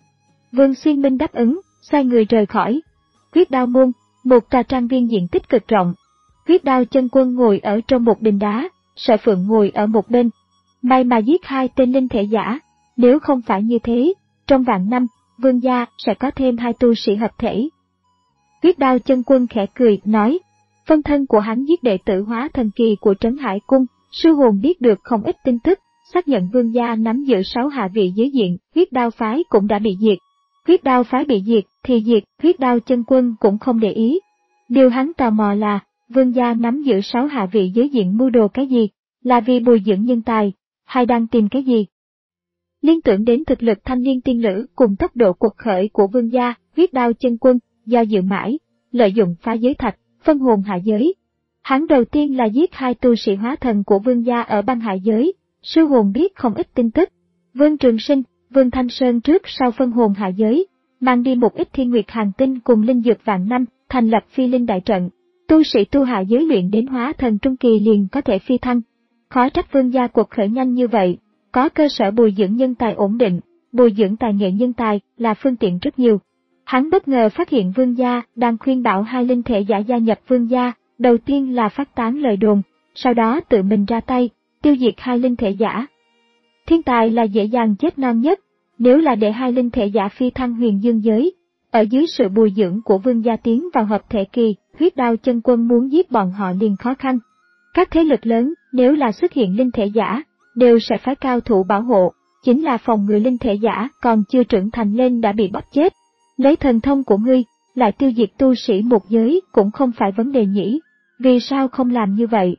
Vương Xuyên Minh đáp ứng, xoay người rời khỏi. Huyết đao môn, một tòa trang viên diện tích cực rộng. Huyết đao chân quân ngồi ở trong một đình đá, Sở Phượng ngồi ở một bên. May mà giết hai tên linh thể giả, nếu không phải như thế, trong vạn năm, vương gia sẽ có thêm hai tu sĩ hợp thể. Huyết đao chân quân khẽ cười, nói, phân thân của hắn giết đệ tử hóa thần kỳ của Trấn Hải Cung, Sư hồn biết được không ít tin tức, xác nhận Vương gia nắm giữ sáu hạ vị giới diện, huyết đao phái cũng đã bị diệt. Huyết đao phái bị diệt thì diệt, huyết đao chân quân cũng không để ý. Điều hắn tò mò là, Vương gia nắm giữ sáu hạ vị giới diện mưu đồ cái gì, là vì bồi dưỡng nhân tài, hay đang tìm cái gì? Liên tưởng đến thực lực thanh niên tiên nữ cùng tốc độ cuộc khởi của Vương gia, huyết đao chân quân, do dự mãi, lợi dụng phá giới thạch, phân hồn hạ giới. Hắn đầu tiên là giết hai tu sĩ hóa thần của Vương gia ở băng hạ giới, sư hồn biết không ít tin tức. Vương Trường Sinh, Vương Thanh Sơn trước sau phân hồn hạ giới, mang đi một ít thiên nguyệt hàng tinh cùng linh dược vạn năm, thành lập phi linh đại trận. Tu sĩ tu hạ giới luyện đến hóa thần trung kỳ liền có thể phi thăng. Khó trách Vương gia cuộc khởi nhanh như vậy, có cơ sở bồi dưỡng nhân tài ổn định, bồi dưỡng tài nghệ nhân tài là phương tiện rất nhiều. Hắn bất ngờ phát hiện Vương gia đang khuyên bảo hai linh thể giả gia nhập Vương gia, đầu tiên là phát tán lời đồn, sau đó tự mình ra tay, tiêu diệt hai linh thể giả. Thiên tài là dễ dàng chết non nhất, nếu là để hai linh thể giả phi thăng huyền dương giới, ở dưới sự bồi dưỡng của Vương gia tiến vào hợp thể kỳ, huyết đao chân quân muốn giết bọn họ liền khó khăn. Các thế lực lớn, nếu là xuất hiện linh thể giả, đều sẽ phái cao thủ bảo hộ, chính là phòng ngừa linh thể giả còn chưa trưởng thành lên đã bị bóp chết. Lấy thần thông của ngươi, lại tiêu diệt tu sĩ một giới cũng không phải vấn đề nhỉ, vì sao không làm như vậy?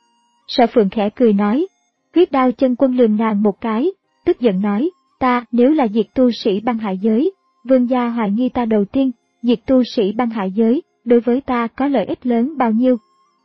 Sở Phượng khẽ cười nói, huyết đao chân quân lườm nàng một cái, tức giận nói, ta nếu là diệt tu sĩ băng hải giới, Vương gia hoài nghi ta đầu tiên, diệt tu sĩ băng hải giới, đối với ta có lợi ích lớn bao nhiêu?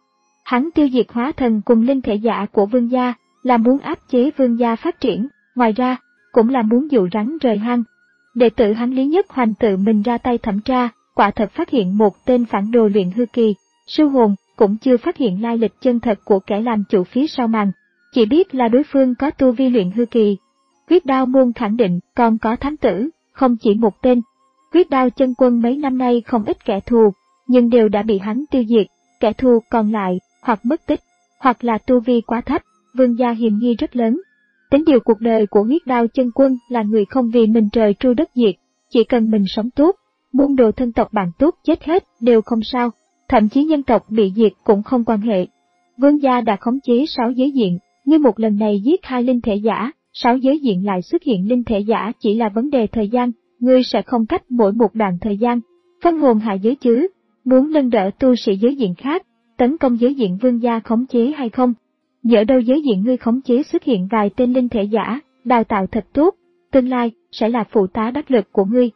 Hắn tiêu diệt hóa thần cùng linh thể giả của Vương gia, là muốn áp chế Vương gia phát triển, ngoài ra, cũng là muốn dụ rắn rời hang. Đệ tử hắn Lý Nhất Hoành tự mình ra tay thẩm tra, quả thật phát hiện một tên phản đồ luyện hư kỳ, sư hồn cũng chưa phát hiện lai lịch chân thật của kẻ làm chủ phía sau màn, chỉ biết là đối phương có tu vi luyện hư kỳ. Huyết đao môn khẳng định còn có thám tử, không chỉ một tên. Huyết đao chân quân mấy năm nay không ít kẻ thù, nhưng đều đã bị hắn tiêu diệt, kẻ thù còn lại, hoặc mất tích, hoặc là tu vi quá thấp, Vương gia hiềm nghi rất lớn. Tính điều cuộc đời của huyết đao chân quân là người không vì mình trời tru đất diệt, chỉ cần mình sống tốt, môn đồ thân tộc bạn tốt chết hết đều không sao, thậm chí nhân tộc bị diệt cũng không quan hệ. Vương gia đã khống chế sáu giới diện, như một lần này giết hai linh thể giả, sáu giới diện lại xuất hiện linh thể giả chỉ là vấn đề thời gian, ngươi sẽ không cách mỗi một đoạn thời gian. Phân hồn hạ giới chứ, muốn nâng đỡ tu sĩ giới diện khác, tấn công giới diện vương gia khống chế hay không? Nhỡ đâu giới diện ngươi khống chế xuất hiện vài tên linh thể giả, đào tạo thật tốt, tương lai sẽ là phụ tá đắc lực của ngươi.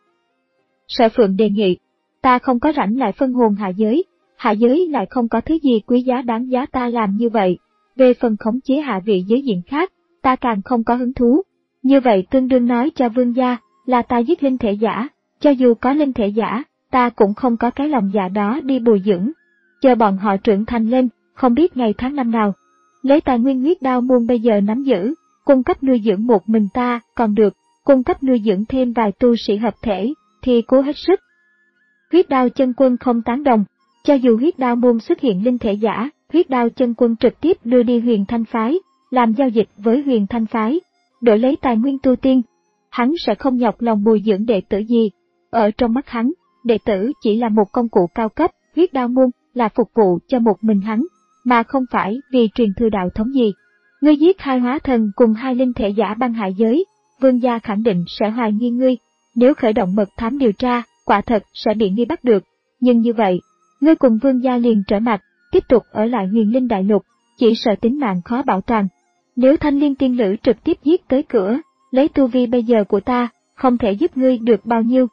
Sở Phượng đề nghị, ta không có rảnh lại phân hồn hạ giới, hạ giới lại không có thứ gì quý giá đáng giá ta làm như vậy. Về phần khống chế hạ vị giới diện khác, ta càng không có hứng thú. Như vậy tương đương nói cho vương gia là ta giết linh thể giả, cho dù có linh thể giả, ta cũng không có cái lòng dạ đó đi bồi dưỡng. Chờ bọn họ trưởng thành lên, không biết ngày tháng năm nào. Lấy tài nguyên huyết đao môn bây giờ nắm giữ, cung cấp nuôi dưỡng một mình ta còn được, cung cấp nuôi dưỡng thêm vài tu sĩ hợp thể, thì cố hết sức. Huyết đao chân quân không tán đồng, cho dù huyết đao môn xuất hiện linh thể giả, huyết đao chân quân trực tiếp đưa đi huyền thanh phái, làm giao dịch với huyền thanh phái, đổi lấy tài nguyên tu tiên. Hắn sẽ không nhọc lòng bồi dưỡng đệ tử gì. Ở trong mắt hắn, đệ tử chỉ là một công cụ cao cấp, huyết đao môn là phục vụ cho một mình hắn, mà không phải vì truyền thừa đạo thống gì. Ngươi giết hai hóa thần cùng hai linh thể giả băng hạ giới, vương gia khẳng định sẽ hoài nghi ngươi, nếu khởi động mật thám điều tra, quả thật sẽ bị ngươi bắt được. Nhưng như vậy, ngươi cùng vương gia liền trở mặt, tiếp tục ở lại huyền linh đại lục, chỉ sợ tính mạng khó bảo toàn. Nếu thanh liên tiên nữ trực tiếp giết tới cửa, lấy tu vi bây giờ của ta, không thể giúp ngươi được bao nhiêu.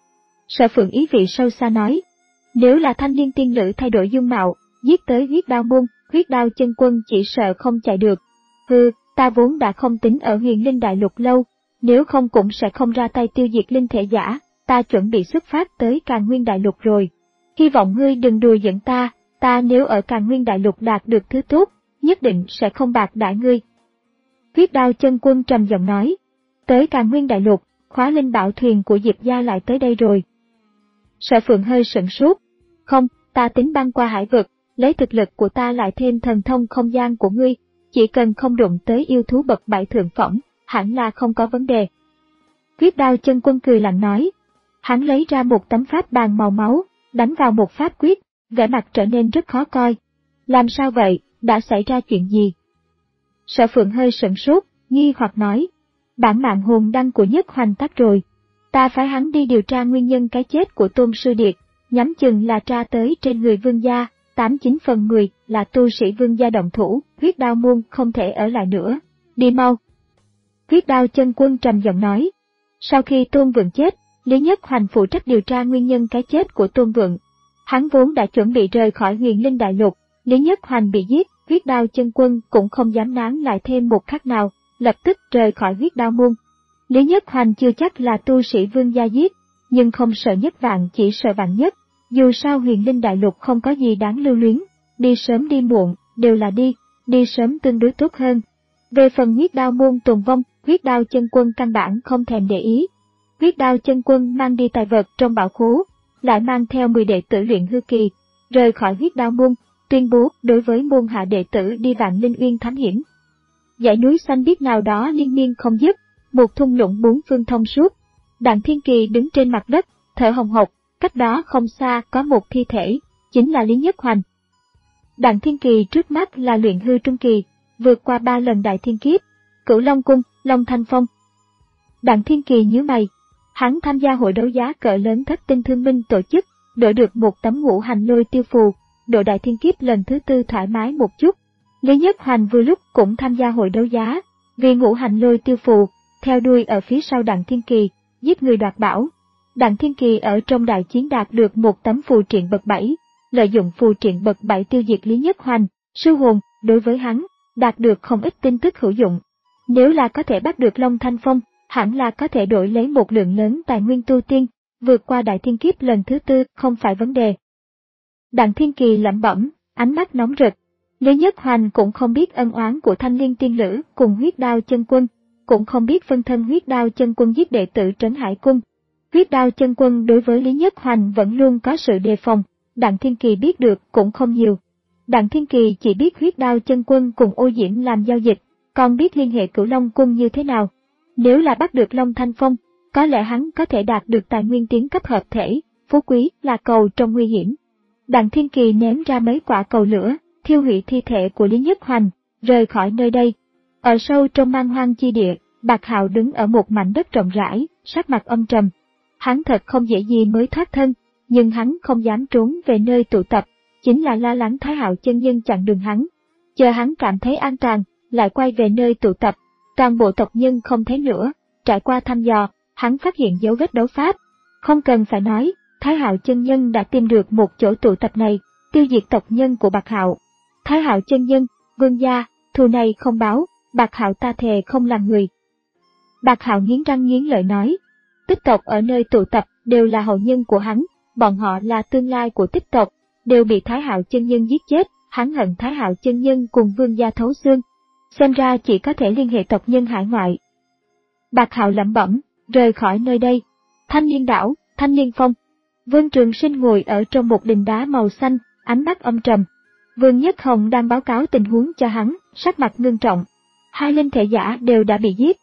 Sở Phượng ý vị sâu xa nói, nếu là thanh liên tiên nữ thay đổi dung mạo, giết tới huyết đao môn, huyết đao chân quân chỉ sợ không chạy được. Hừ, ta vốn đã không tính ở huyền linh đại lục lâu, nếu không cũng sẽ không ra tay tiêu diệt linh thể giả, ta chuẩn bị xuất phát tới Càn Nguyên đại lục rồi. Hy vọng ngươi đừng đùa giỡn ta, ta nếu ở Càn Nguyên đại lục đạt được thứ tốt, nhất định sẽ không bạc đãi ngươi. Huyết đao chân quân trầm giọng nói, tới Càn Nguyên đại lục, khóa linh bảo thuyền của Diệp gia lại tới đây rồi. Sở Phượng hơi sửng sốt, không, ta tính băng qua hải vực, lấy thực lực của ta lại thêm thần thông không gian của ngươi, chỉ cần không đụng tới yêu thú bậc bảy thượng phẩm, hẳn là không có vấn đề. Huyết đao chân quân cười lạnh nói, hắn lấy ra một tấm pháp bàn màu máu, đánh vào một pháp quyết, vẻ mặt trở nên rất khó coi. Làm sao vậy, đã xảy ra chuyện gì? Sở Phượng hơi sửng sốt, nghi hoặc nói. Bản mạng hồn đăng của Nhất Hoành tắt rồi. Ta phái hắn đi điều tra nguyên nhân cái chết của Tôn Sư Điệt, nhắm chừng là tra tới trên người Vương gia, tám chín phần mười là tu sĩ Vương gia động thủ, Huyết Đao môn không thể ở lại nữa. Đi mau. Huyết Đao Chân Quân trầm giọng nói. Sau khi Tôn Vượng chết, Lý Nhất Hoành phụ trách điều tra nguyên nhân cái chết của Tôn Vượng. Hắn vốn đã chuẩn bị rời khỏi Huyền Linh Đại Lục, Lý Nhất Hoành bị giết, Huyết Đao Chân Quân cũng không dám nán lại thêm một khắc nào, lập tức rời khỏi Huyết Đao môn. Lý Nhất Hoành chưa chắc là tu sĩ Vương gia giết, nhưng không sợ nhất vạn chỉ sợ vạn nhất. Dù sao Huyền Linh Đại Lục không có gì đáng lưu luyến, đi sớm đi muộn, đều là đi, đi sớm tương đối tốt hơn. Về phần Huyết Đao môn tồn vong, Huyết Đao Chân Quân căn bản không thèm để ý. Huyết Đao Chân Quân mang đi tài vật trong bảo khố, lại mang theo mười đệ tử luyện hư kỳ, rời khỏi Huyết Đao môn, tuyên bố đối với môn hạ đệ tử đi Vạn Linh Uyên thám hiểm. Dãy núi xanh biếc nào đó liên miên không dứt, một thung lũng bốn phương thông suốt. Đặng Thiên Kỳ đứng trên mặt đất, thở hồng hộc, cách đó không xa có một thi thể, chính là Lý Nhất Hoành. Đặng Thiên Kỳ trước mắt là luyện hư trung kỳ, vượt qua ba lần đại thiên kiếp, Cửu Long Cung, Long Thanh Phong. Đặng Thiên Kỳ nhíu mày, hắn tham gia hội đấu giá cỡ lớn Thất Tinh Thương Minh tổ chức, đổi được một tấm ngũ hành lôi tiêu phù, độ đại thiên kiếp lần thứ tư thoải mái một chút. Lý Nhất Hoành vừa lúc cũng tham gia hội đấu giá, vì ngũ hành lôi tiêu phù, theo đuôi ở phía sau Đặng Thiên Kỳ, giết người đoạt bảo. Đặng Thiên Kỳ ở trong đại chiến đạt được một tấm phù triện bậc bảy, lợi dụng phù triện bậc bảy tiêu diệt Lý Nhất Hoành, sư hồn, đối với hắn, đạt được không ít tin tức hữu dụng. Nếu là có thể bắt được Long Thanh Phong, hẳn là có thể đổi lấy một lượng lớn tài nguyên tu tiên, vượt qua đại thiên kiếp lần thứ tư không phải vấn đề. Đặng Thiên Kỳ lẩm bẩm, ánh mắt nóng rực. Lý Nhất Hoành cũng không biết ân oán của Thanh Liên Tiên Lữ cùng Huyết Đao Chân Quân, cũng không biết phân thân Huyết Đao Chân Quân giết đệ tử Trấn Hải Cung. Huyết Đao Chân Quân đối với Lý Nhất Hoành vẫn luôn có sự đề phòng, Đặng Thiên Kỳ biết được cũng không nhiều. Đặng Thiên Kỳ chỉ biết Huyết Đao Chân Quân cùng Ô Diễm làm giao dịch, còn biết liên hệ Cửu Long Cung như thế nào. Nếu là bắt được Long Thanh Phong, có lẽ hắn có thể đạt được tài nguyên tiến cấp hợp thể, phú quý là cầu trong nguy hiểm. Đặng Thiên Kỳ ném ra mấy quả cầu lửa, thiêu hủy thi thể của Lý Nhất Hoành, rời khỏi nơi đây. Ở sâu trong man hoang chi địa, Bạc Hạo đứng ở một mảnh đất rộng rãi, sắc mặt âm trầm. Hắn thật không dễ gì mới thoát thân, nhưng hắn không dám trốn về nơi tụ tập, chính là lo lắng Thái Hạo chân nhân chặn đường hắn. Chờ hắn cảm thấy an toàn, lại quay về nơi tụ tập, toàn bộ tộc nhân không thấy nữa. Trải qua thăm dò, hắn phát hiện dấu vết đấu pháp. Không cần phải nói, Thái Hạo chân nhân đã tìm được một chỗ tụ tập này, tiêu diệt tộc nhân của Bạc Hạo. Thái Hạo chân nhân, Vương gia, thù này không báo, Bạc Hạo ta thề không làm người. Bạc Hạo nghiến răng nghiến lợi nói, Tích tộc ở nơi tụ tập đều là hậu nhân của hắn, bọn họ là tương lai của Tích tộc, đều bị Thái Hạo chân nhân giết chết, hắn hận Thái Hạo chân nhân cùng Vương gia thấu xương. Xem ra chỉ có thể liên hệ tộc nhân hải ngoại. Bạc Hạo lẩm bẩm, rời khỏi nơi đây. Thanh Liên đảo, Thanh Liên phong. Vương Trường Sinh ngồi ở trong một đình đá màu xanh, ánh mắt âm trầm. Vương Nhất Hồng đang báo cáo tình huống cho hắn, sắc mặt ngưng trọng. Hai linh thể giả đều đã bị giết.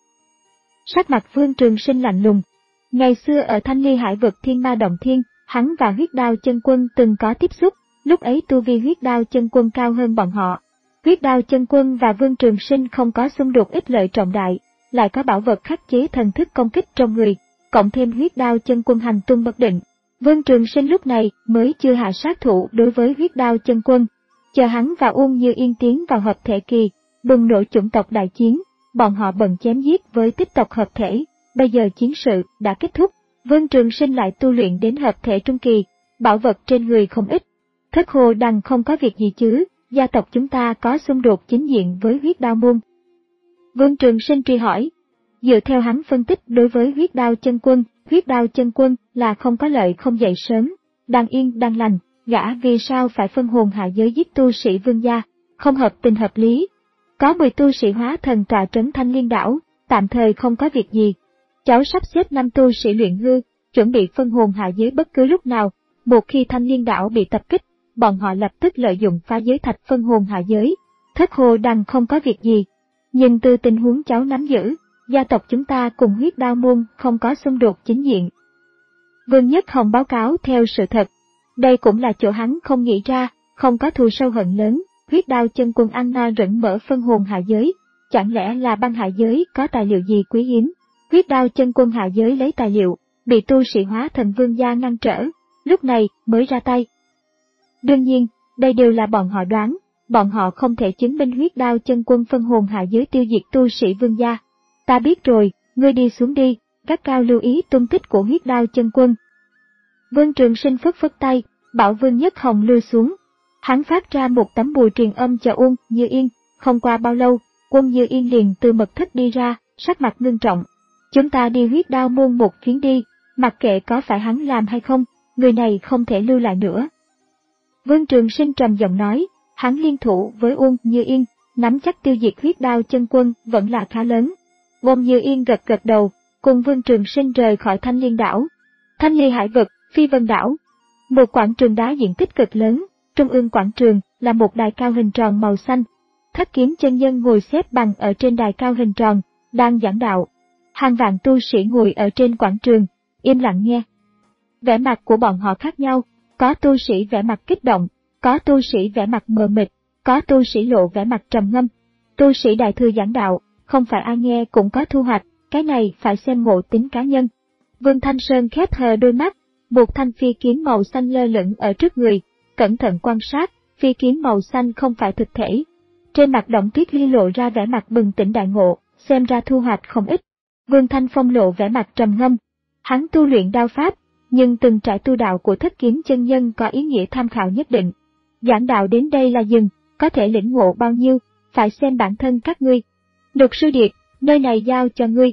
Sắc mặt Vương Trường Sinh lạnh lùng. Ngày xưa ở Thanh Ly Hải vực Thiên Ma Động Thiên, hắn và Huyết Đao Chân Quân từng có tiếp xúc, lúc ấy tu vi Huyết Đao Chân Quân cao hơn bọn họ. Huyết Đao Chân Quân và Vương Trường Sinh không có xung đột ích lợi trọng đại, lại có bảo vật khắc chế thần thức công kích trong người, cộng thêm Huyết Đao Chân Quân hành tung bất định. Vương Trường Sinh lúc này mới chưa hạ sát thủ đối với Huyết Đao Chân Quân. Chờ hắn và Uông Như Yên tiến vào hợp thể kỳ, bùng nổ chủng tộc đại chiến, bọn họ bận chém giết với Tích tộc hợp thể, bây giờ chiến sự đã kết thúc, Vương Trường Sinh lại tu luyện đến hợp thể trung kỳ, bảo vật trên người không ít. Thất Hồ Đằng không có việc gì chứ, gia tộc chúng ta có xung đột chính diện với Huyết Đao môn. Vương Trường Sinh truy hỏi, dựa theo hắn phân tích đối với Huyết Đao Chân Quân, Huyết Đao Chân Quân là không có lợi không dậy sớm, đang yên đang lành, gã vì sao phải phân hồn hạ giới giết tu sĩ Vương gia, không hợp tình hợp lý. Có mười tu sĩ hóa thần tọa trấn Thanh Liên đảo, tạm thời không có việc gì. Cháu sắp xếp năm tu sĩ luyện hư, chuẩn bị phân hồn hạ giới bất cứ lúc nào, một khi Thanh Liên đảo bị tập kích, bọn họ lập tức lợi dụng phá giới thạch phân hồn hạ giới. Thất Hồ Đằng không có việc gì. Nhưng từ tình huống cháu nắm giữ, gia tộc chúng ta cùng Huyết Đao môn không có xung đột chính diện. Vương Nhất Hồng báo cáo theo sự thật. Đây cũng là chỗ hắn không nghĩ ra, không có thù sâu hận lớn, Huyết Đao Chân Quân ăn no rẫn mở phân hồn hạ giới, chẳng lẽ là băng hạ giới có tài liệu gì quý hiếm? Huyết đao chân quân hạ giới lấy tài liệu, bị tu sĩ Hóa Thần Vương gia ngăn trở, lúc này mới ra tay. Đương nhiên, đây đều là bọn họ đoán, bọn họ không thể chứng minh huyết đao chân quân phân hồn hạ giới tiêu diệt tu sĩ Vương gia. Ta biết rồi, ngươi đi xuống đi, gắt cao lưu ý tung tích của huyết đao chân quân. Vương Trường Sinh phất phất tay, bảo Vương Nhất Hồng lui xuống. Hắn phát ra một tấm bùa truyền âm cho Uông Như Yên, không qua bao lâu, Uông Như Yên liền từ mật thất đi ra, sắc mặt ngưng trọng. Chúng ta đi huyết đao môn một chuyến đi, mặc kệ có phải hắn làm hay không, người này không thể lưu lại nữa. Vương Trường Sinh trầm giọng nói, hắn liên thủ với Uông Như Yên, nắm chắc tiêu diệt huyết đao chân quân vẫn là khá lớn. Uông Như Yên gật gật đầu, cùng Vương Trường Sinh rời khỏi Thanh Liên đảo. Thanh Ly Hải vực, Phi Vân đảo. Một quảng trường đá diện tích cực lớn, trung ương quảng trường là một đài cao hình tròn màu xanh. Thất Kiếm chân nhân ngồi xếp bằng ở trên đài cao hình tròn, đang giảng đạo. Hàng vạn tu sĩ ngồi ở trên quảng trường, im lặng nghe. Vẻ mặt của bọn họ khác nhau, có tu sĩ vẻ mặt kích động, có tu sĩ vẻ mặt mờ mịt, có tu sĩ lộ vẻ mặt trầm ngâm. Tu sĩ đại thừa giảng đạo, không phải ai nghe cũng có thu hoạch, cái này phải xem ngộ tính cá nhân. Vương Thanh Sơn khép hờ đôi mắt, một thanh phi kiếm màu xanh lơ lửng ở trước người, cẩn thận quan sát, phi kiếm màu xanh không phải thực thể. Trên mặt Động Tuyết Ly lộ ra vẻ mặt bừng tỉnh đại ngộ, xem ra thu hoạch không ít. Vương Thanh Phong lộ vẻ mặt trầm ngâm. Hắn tu luyện đao pháp, nhưng từng trải tu đạo của Thất Kiếm chân nhân có ý nghĩa tham khảo nhất định. Giảng đạo đến đây là dừng, có thể lĩnh ngộ bao nhiêu, phải xem bản thân các ngươi. Lục Sư Điệt, nơi này giao cho ngươi.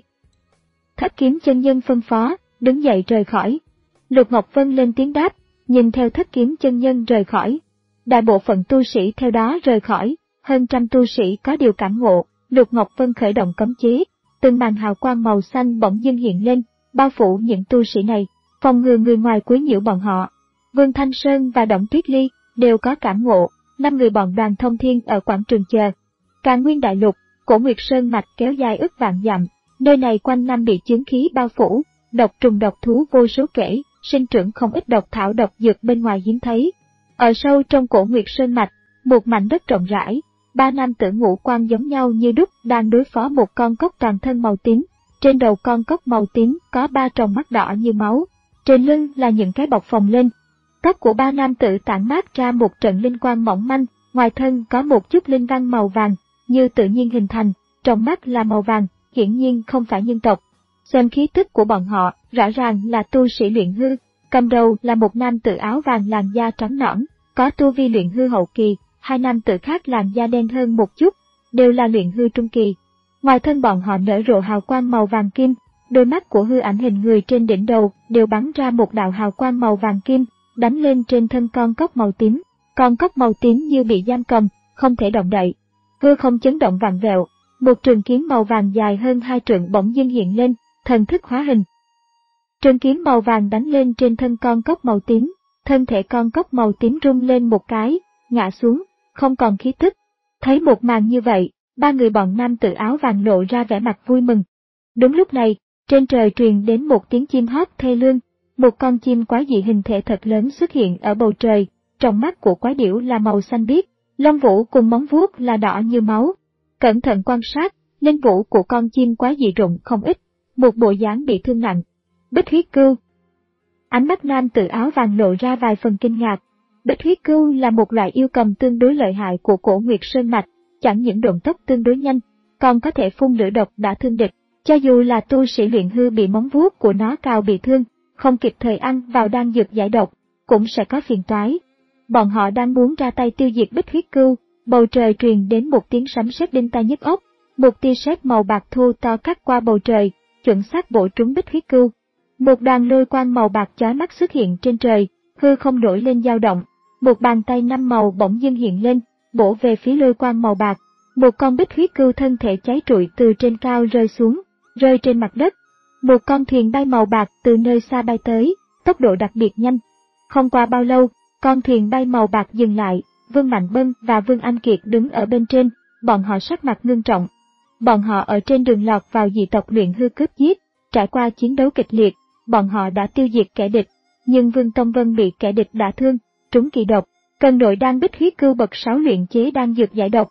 Thất Kiếm chân nhân phân phó, đứng dậy rời khỏi. Lục Ngọc Vân lên tiếng đáp, nhìn theo Thất Kiếm chân nhân rời khỏi. Đại bộ phận tu sĩ theo đó rời khỏi, hơn trăm tu sĩ có điều cảm ngộ, Lục Ngọc Vân khởi động cấm chế, từng màn hào quang màu xanh bỗng dưng hiện lên, bao phủ những tu sĩ này, phòng ngừa người ngoài quấy nhiễu bọn họ. Vương Thanh Sơn và Động Tuyết Ly đều có cảm ngộ, năm người bọn Đoàn Thông Thiên ở quảng trường chờ. Càn Nguyên đại lục, Cổ Nguyệt Sơn mạch kéo dài ức vạn dặm, nơi này quanh năm bị chướng khí bao phủ, độc trùng độc thú vô số kể, sinh trưởng không ít độc thảo độc dược bên ngoài hiếm thấy. Ở sâu trong Cổ Nguyệt Sơn mạch, một mảnh đất rộng rãi, ba nam tử ngũ quan giống nhau như đúc đang đối phó một con cóc toàn thân màu tím. Trên đầu con cóc màu tím có ba tròng mắt đỏ như máu, trên lưng là những cái bọc phồng lên. Tóc của ba nam tử tản mát ra một trận linh quang mỏng manh, ngoài thân có một chút linh văn màu vàng, như tự nhiên hình thành, trong mắt là màu vàng, hiển nhiên không phải nhân tộc. Xem khí tức của bọn họ, rõ ràng là tu sĩ luyện hư, cầm đầu là một nam tử áo vàng làn da trắng nõn, có tu vi luyện hư hậu kỳ, hai nam tử khác làn da đen hơn một chút, đều là luyện hư trung kỳ. Ngoài thân bọn họ nở rộ hào quang màu vàng kim, đôi mắt của hư ảnh hình người trên đỉnh đầu đều bắn ra một đạo hào quang màu vàng kim, đánh lên trên thân con cóc màu tím. Con cóc màu tím như bị giam cầm, không thể động đậy. Hư không chấn động vặn vẹo, một trường kiếm màu vàng dài hơn hai trượng bỗng dưng hiện lên, thần thức hóa hình. Trường kiếm màu vàng đánh lên trên thân con cóc màu tím, thân thể con cóc màu tím rung lên một cái, ngã xuống, không còn khí tức. Thấy một màn như vậy, ba người bọn nam tử áo vàng lộ ra vẻ mặt vui mừng. Đúng lúc này, trên trời truyền đến một tiếng chim hót thê lương, một con chim quái dị hình thể thật lớn xuất hiện ở bầu trời, trong mắt của quái điểu là màu xanh biếc, lông vũ cùng móng vuốt là đỏ như máu. Cẩn thận quan sát, linh vũ của con chim quái dị rụng không ít, một bộ dáng bị thương nặng. Bích huyết cưu. Ánh mắt nam tử áo vàng lộ ra vài phần kinh ngạc. Bích huyết cưu là một loại yêu cầm tương đối lợi hại của Cổ Nguyệt Sơn mạch, chẳng những độn tốc tương đối nhanh, còn có thể phun lửa độc đã thương địch. Cho dù là tu sĩ luyện hư bị móng vuốt của nó cào bị thương, không kịp thời ăn vào đan dược giải độc, cũng sẽ có phiền toái. Bọn họ đang muốn ra tay tiêu diệt Bích huyết cưu, bầu trời truyền đến một tiếng sấm sét đinh tai nhức óc, một tia sét màu bạc thô to cắt qua bầu trời, chuẩn xác bổ trúng Bích huyết cưu. Một đoàn lôi quang màu bạc chói mắt xuất hiện trên trời, hư không nổi lên dao động, một bàn tay năm màu bỗng dưng hiện lên, bổ về phía lôi quang màu bạc. Một con bích huyết cưu thân thể cháy trụi từ trên cao rơi xuống, rơi trên mặt đất. Một con thuyền bay màu bạc từ nơi xa bay tới, tốc độ đặc biệt nhanh. Không qua bao lâu, con thuyền bay màu bạc dừng lại, Vương Mạnh Bân và Vương Anh Kiệt đứng ở bên trên, bọn họ sắc mặt ngưng trọng. Bọn họ ở trên đường lọt vào dị tộc luyện hư cướp giết, trải qua chiến đấu kịch liệt, bọn họ đã tiêu diệt kẻ địch, nhưng Vương Tông Vân bị kẻ địch đả thương, trúng kỳ độc, cần nội đan bích huyết cưu bậc sáu luyện chế đan dược giải độc.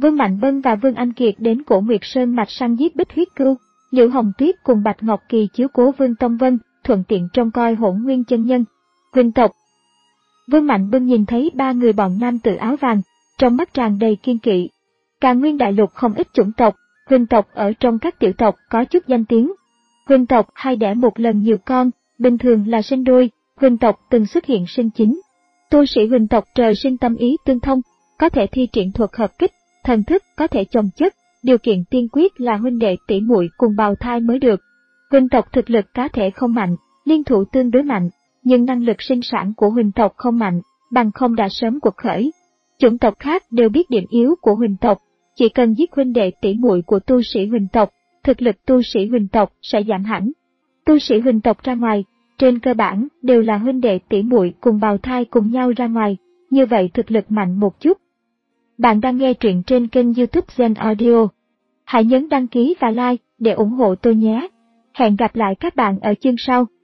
Vương Mạnh Bân và Vương Anh Kiệt đến Cổ Nguyệt Sơn mạch săn giết Bích Huyết Cưu, Liễu Hồng Tuyết cùng Bạch Ngọc Kỳ chiếu cố Vương Tông Vân, thuận tiện trông coi Hỗn Nguyên chân nhân. Huynh tộc. Vương Mạnh Bân nhìn thấy ba người bọn nam tử áo vàng, trong mắt tràn đầy kiên kỵ. Càn Nguyên đại lục không ít chủng tộc, huynh tộc ở trong các tiểu tộc có chút danh tiếng. Huynh tộc hay đẻ một lần nhiều con, bình thường là sinh đôi, huynh tộc từng xuất hiện sinh chính. Tu sĩ huynh tộc trời sinh tâm ý tương thông, có thể thi triển thuật hợp kích, thần thức có thể chồng chất, điều kiện tiên quyết là huynh đệ tỷ muội cùng bào thai mới được. Huynh tộc thực lực cá thể không mạnh, liên thủ tương đối mạnh, nhưng năng lực sinh sản của huynh tộc không mạnh, bằng không đã sớm quật khởi. Chủng tộc khác đều biết điểm yếu của huynh tộc, chỉ cần giết huynh đệ tỷ muội của tu sĩ huynh tộc, thực lực tu sĩ huynh tộc sẽ giảm hẳn. Tu sĩ huynh tộc ra ngoài, trên cơ bản đều là huynh đệ tỷ muội cùng bào thai cùng nhau ra ngoài, như vậy thực lực mạnh một chút. Bạn đang nghe truyện trên kênh YouTube Zen Audio. Hãy nhấn đăng ký và like để ủng hộ tôi nhé. Hẹn gặp lại các bạn ở chương sau.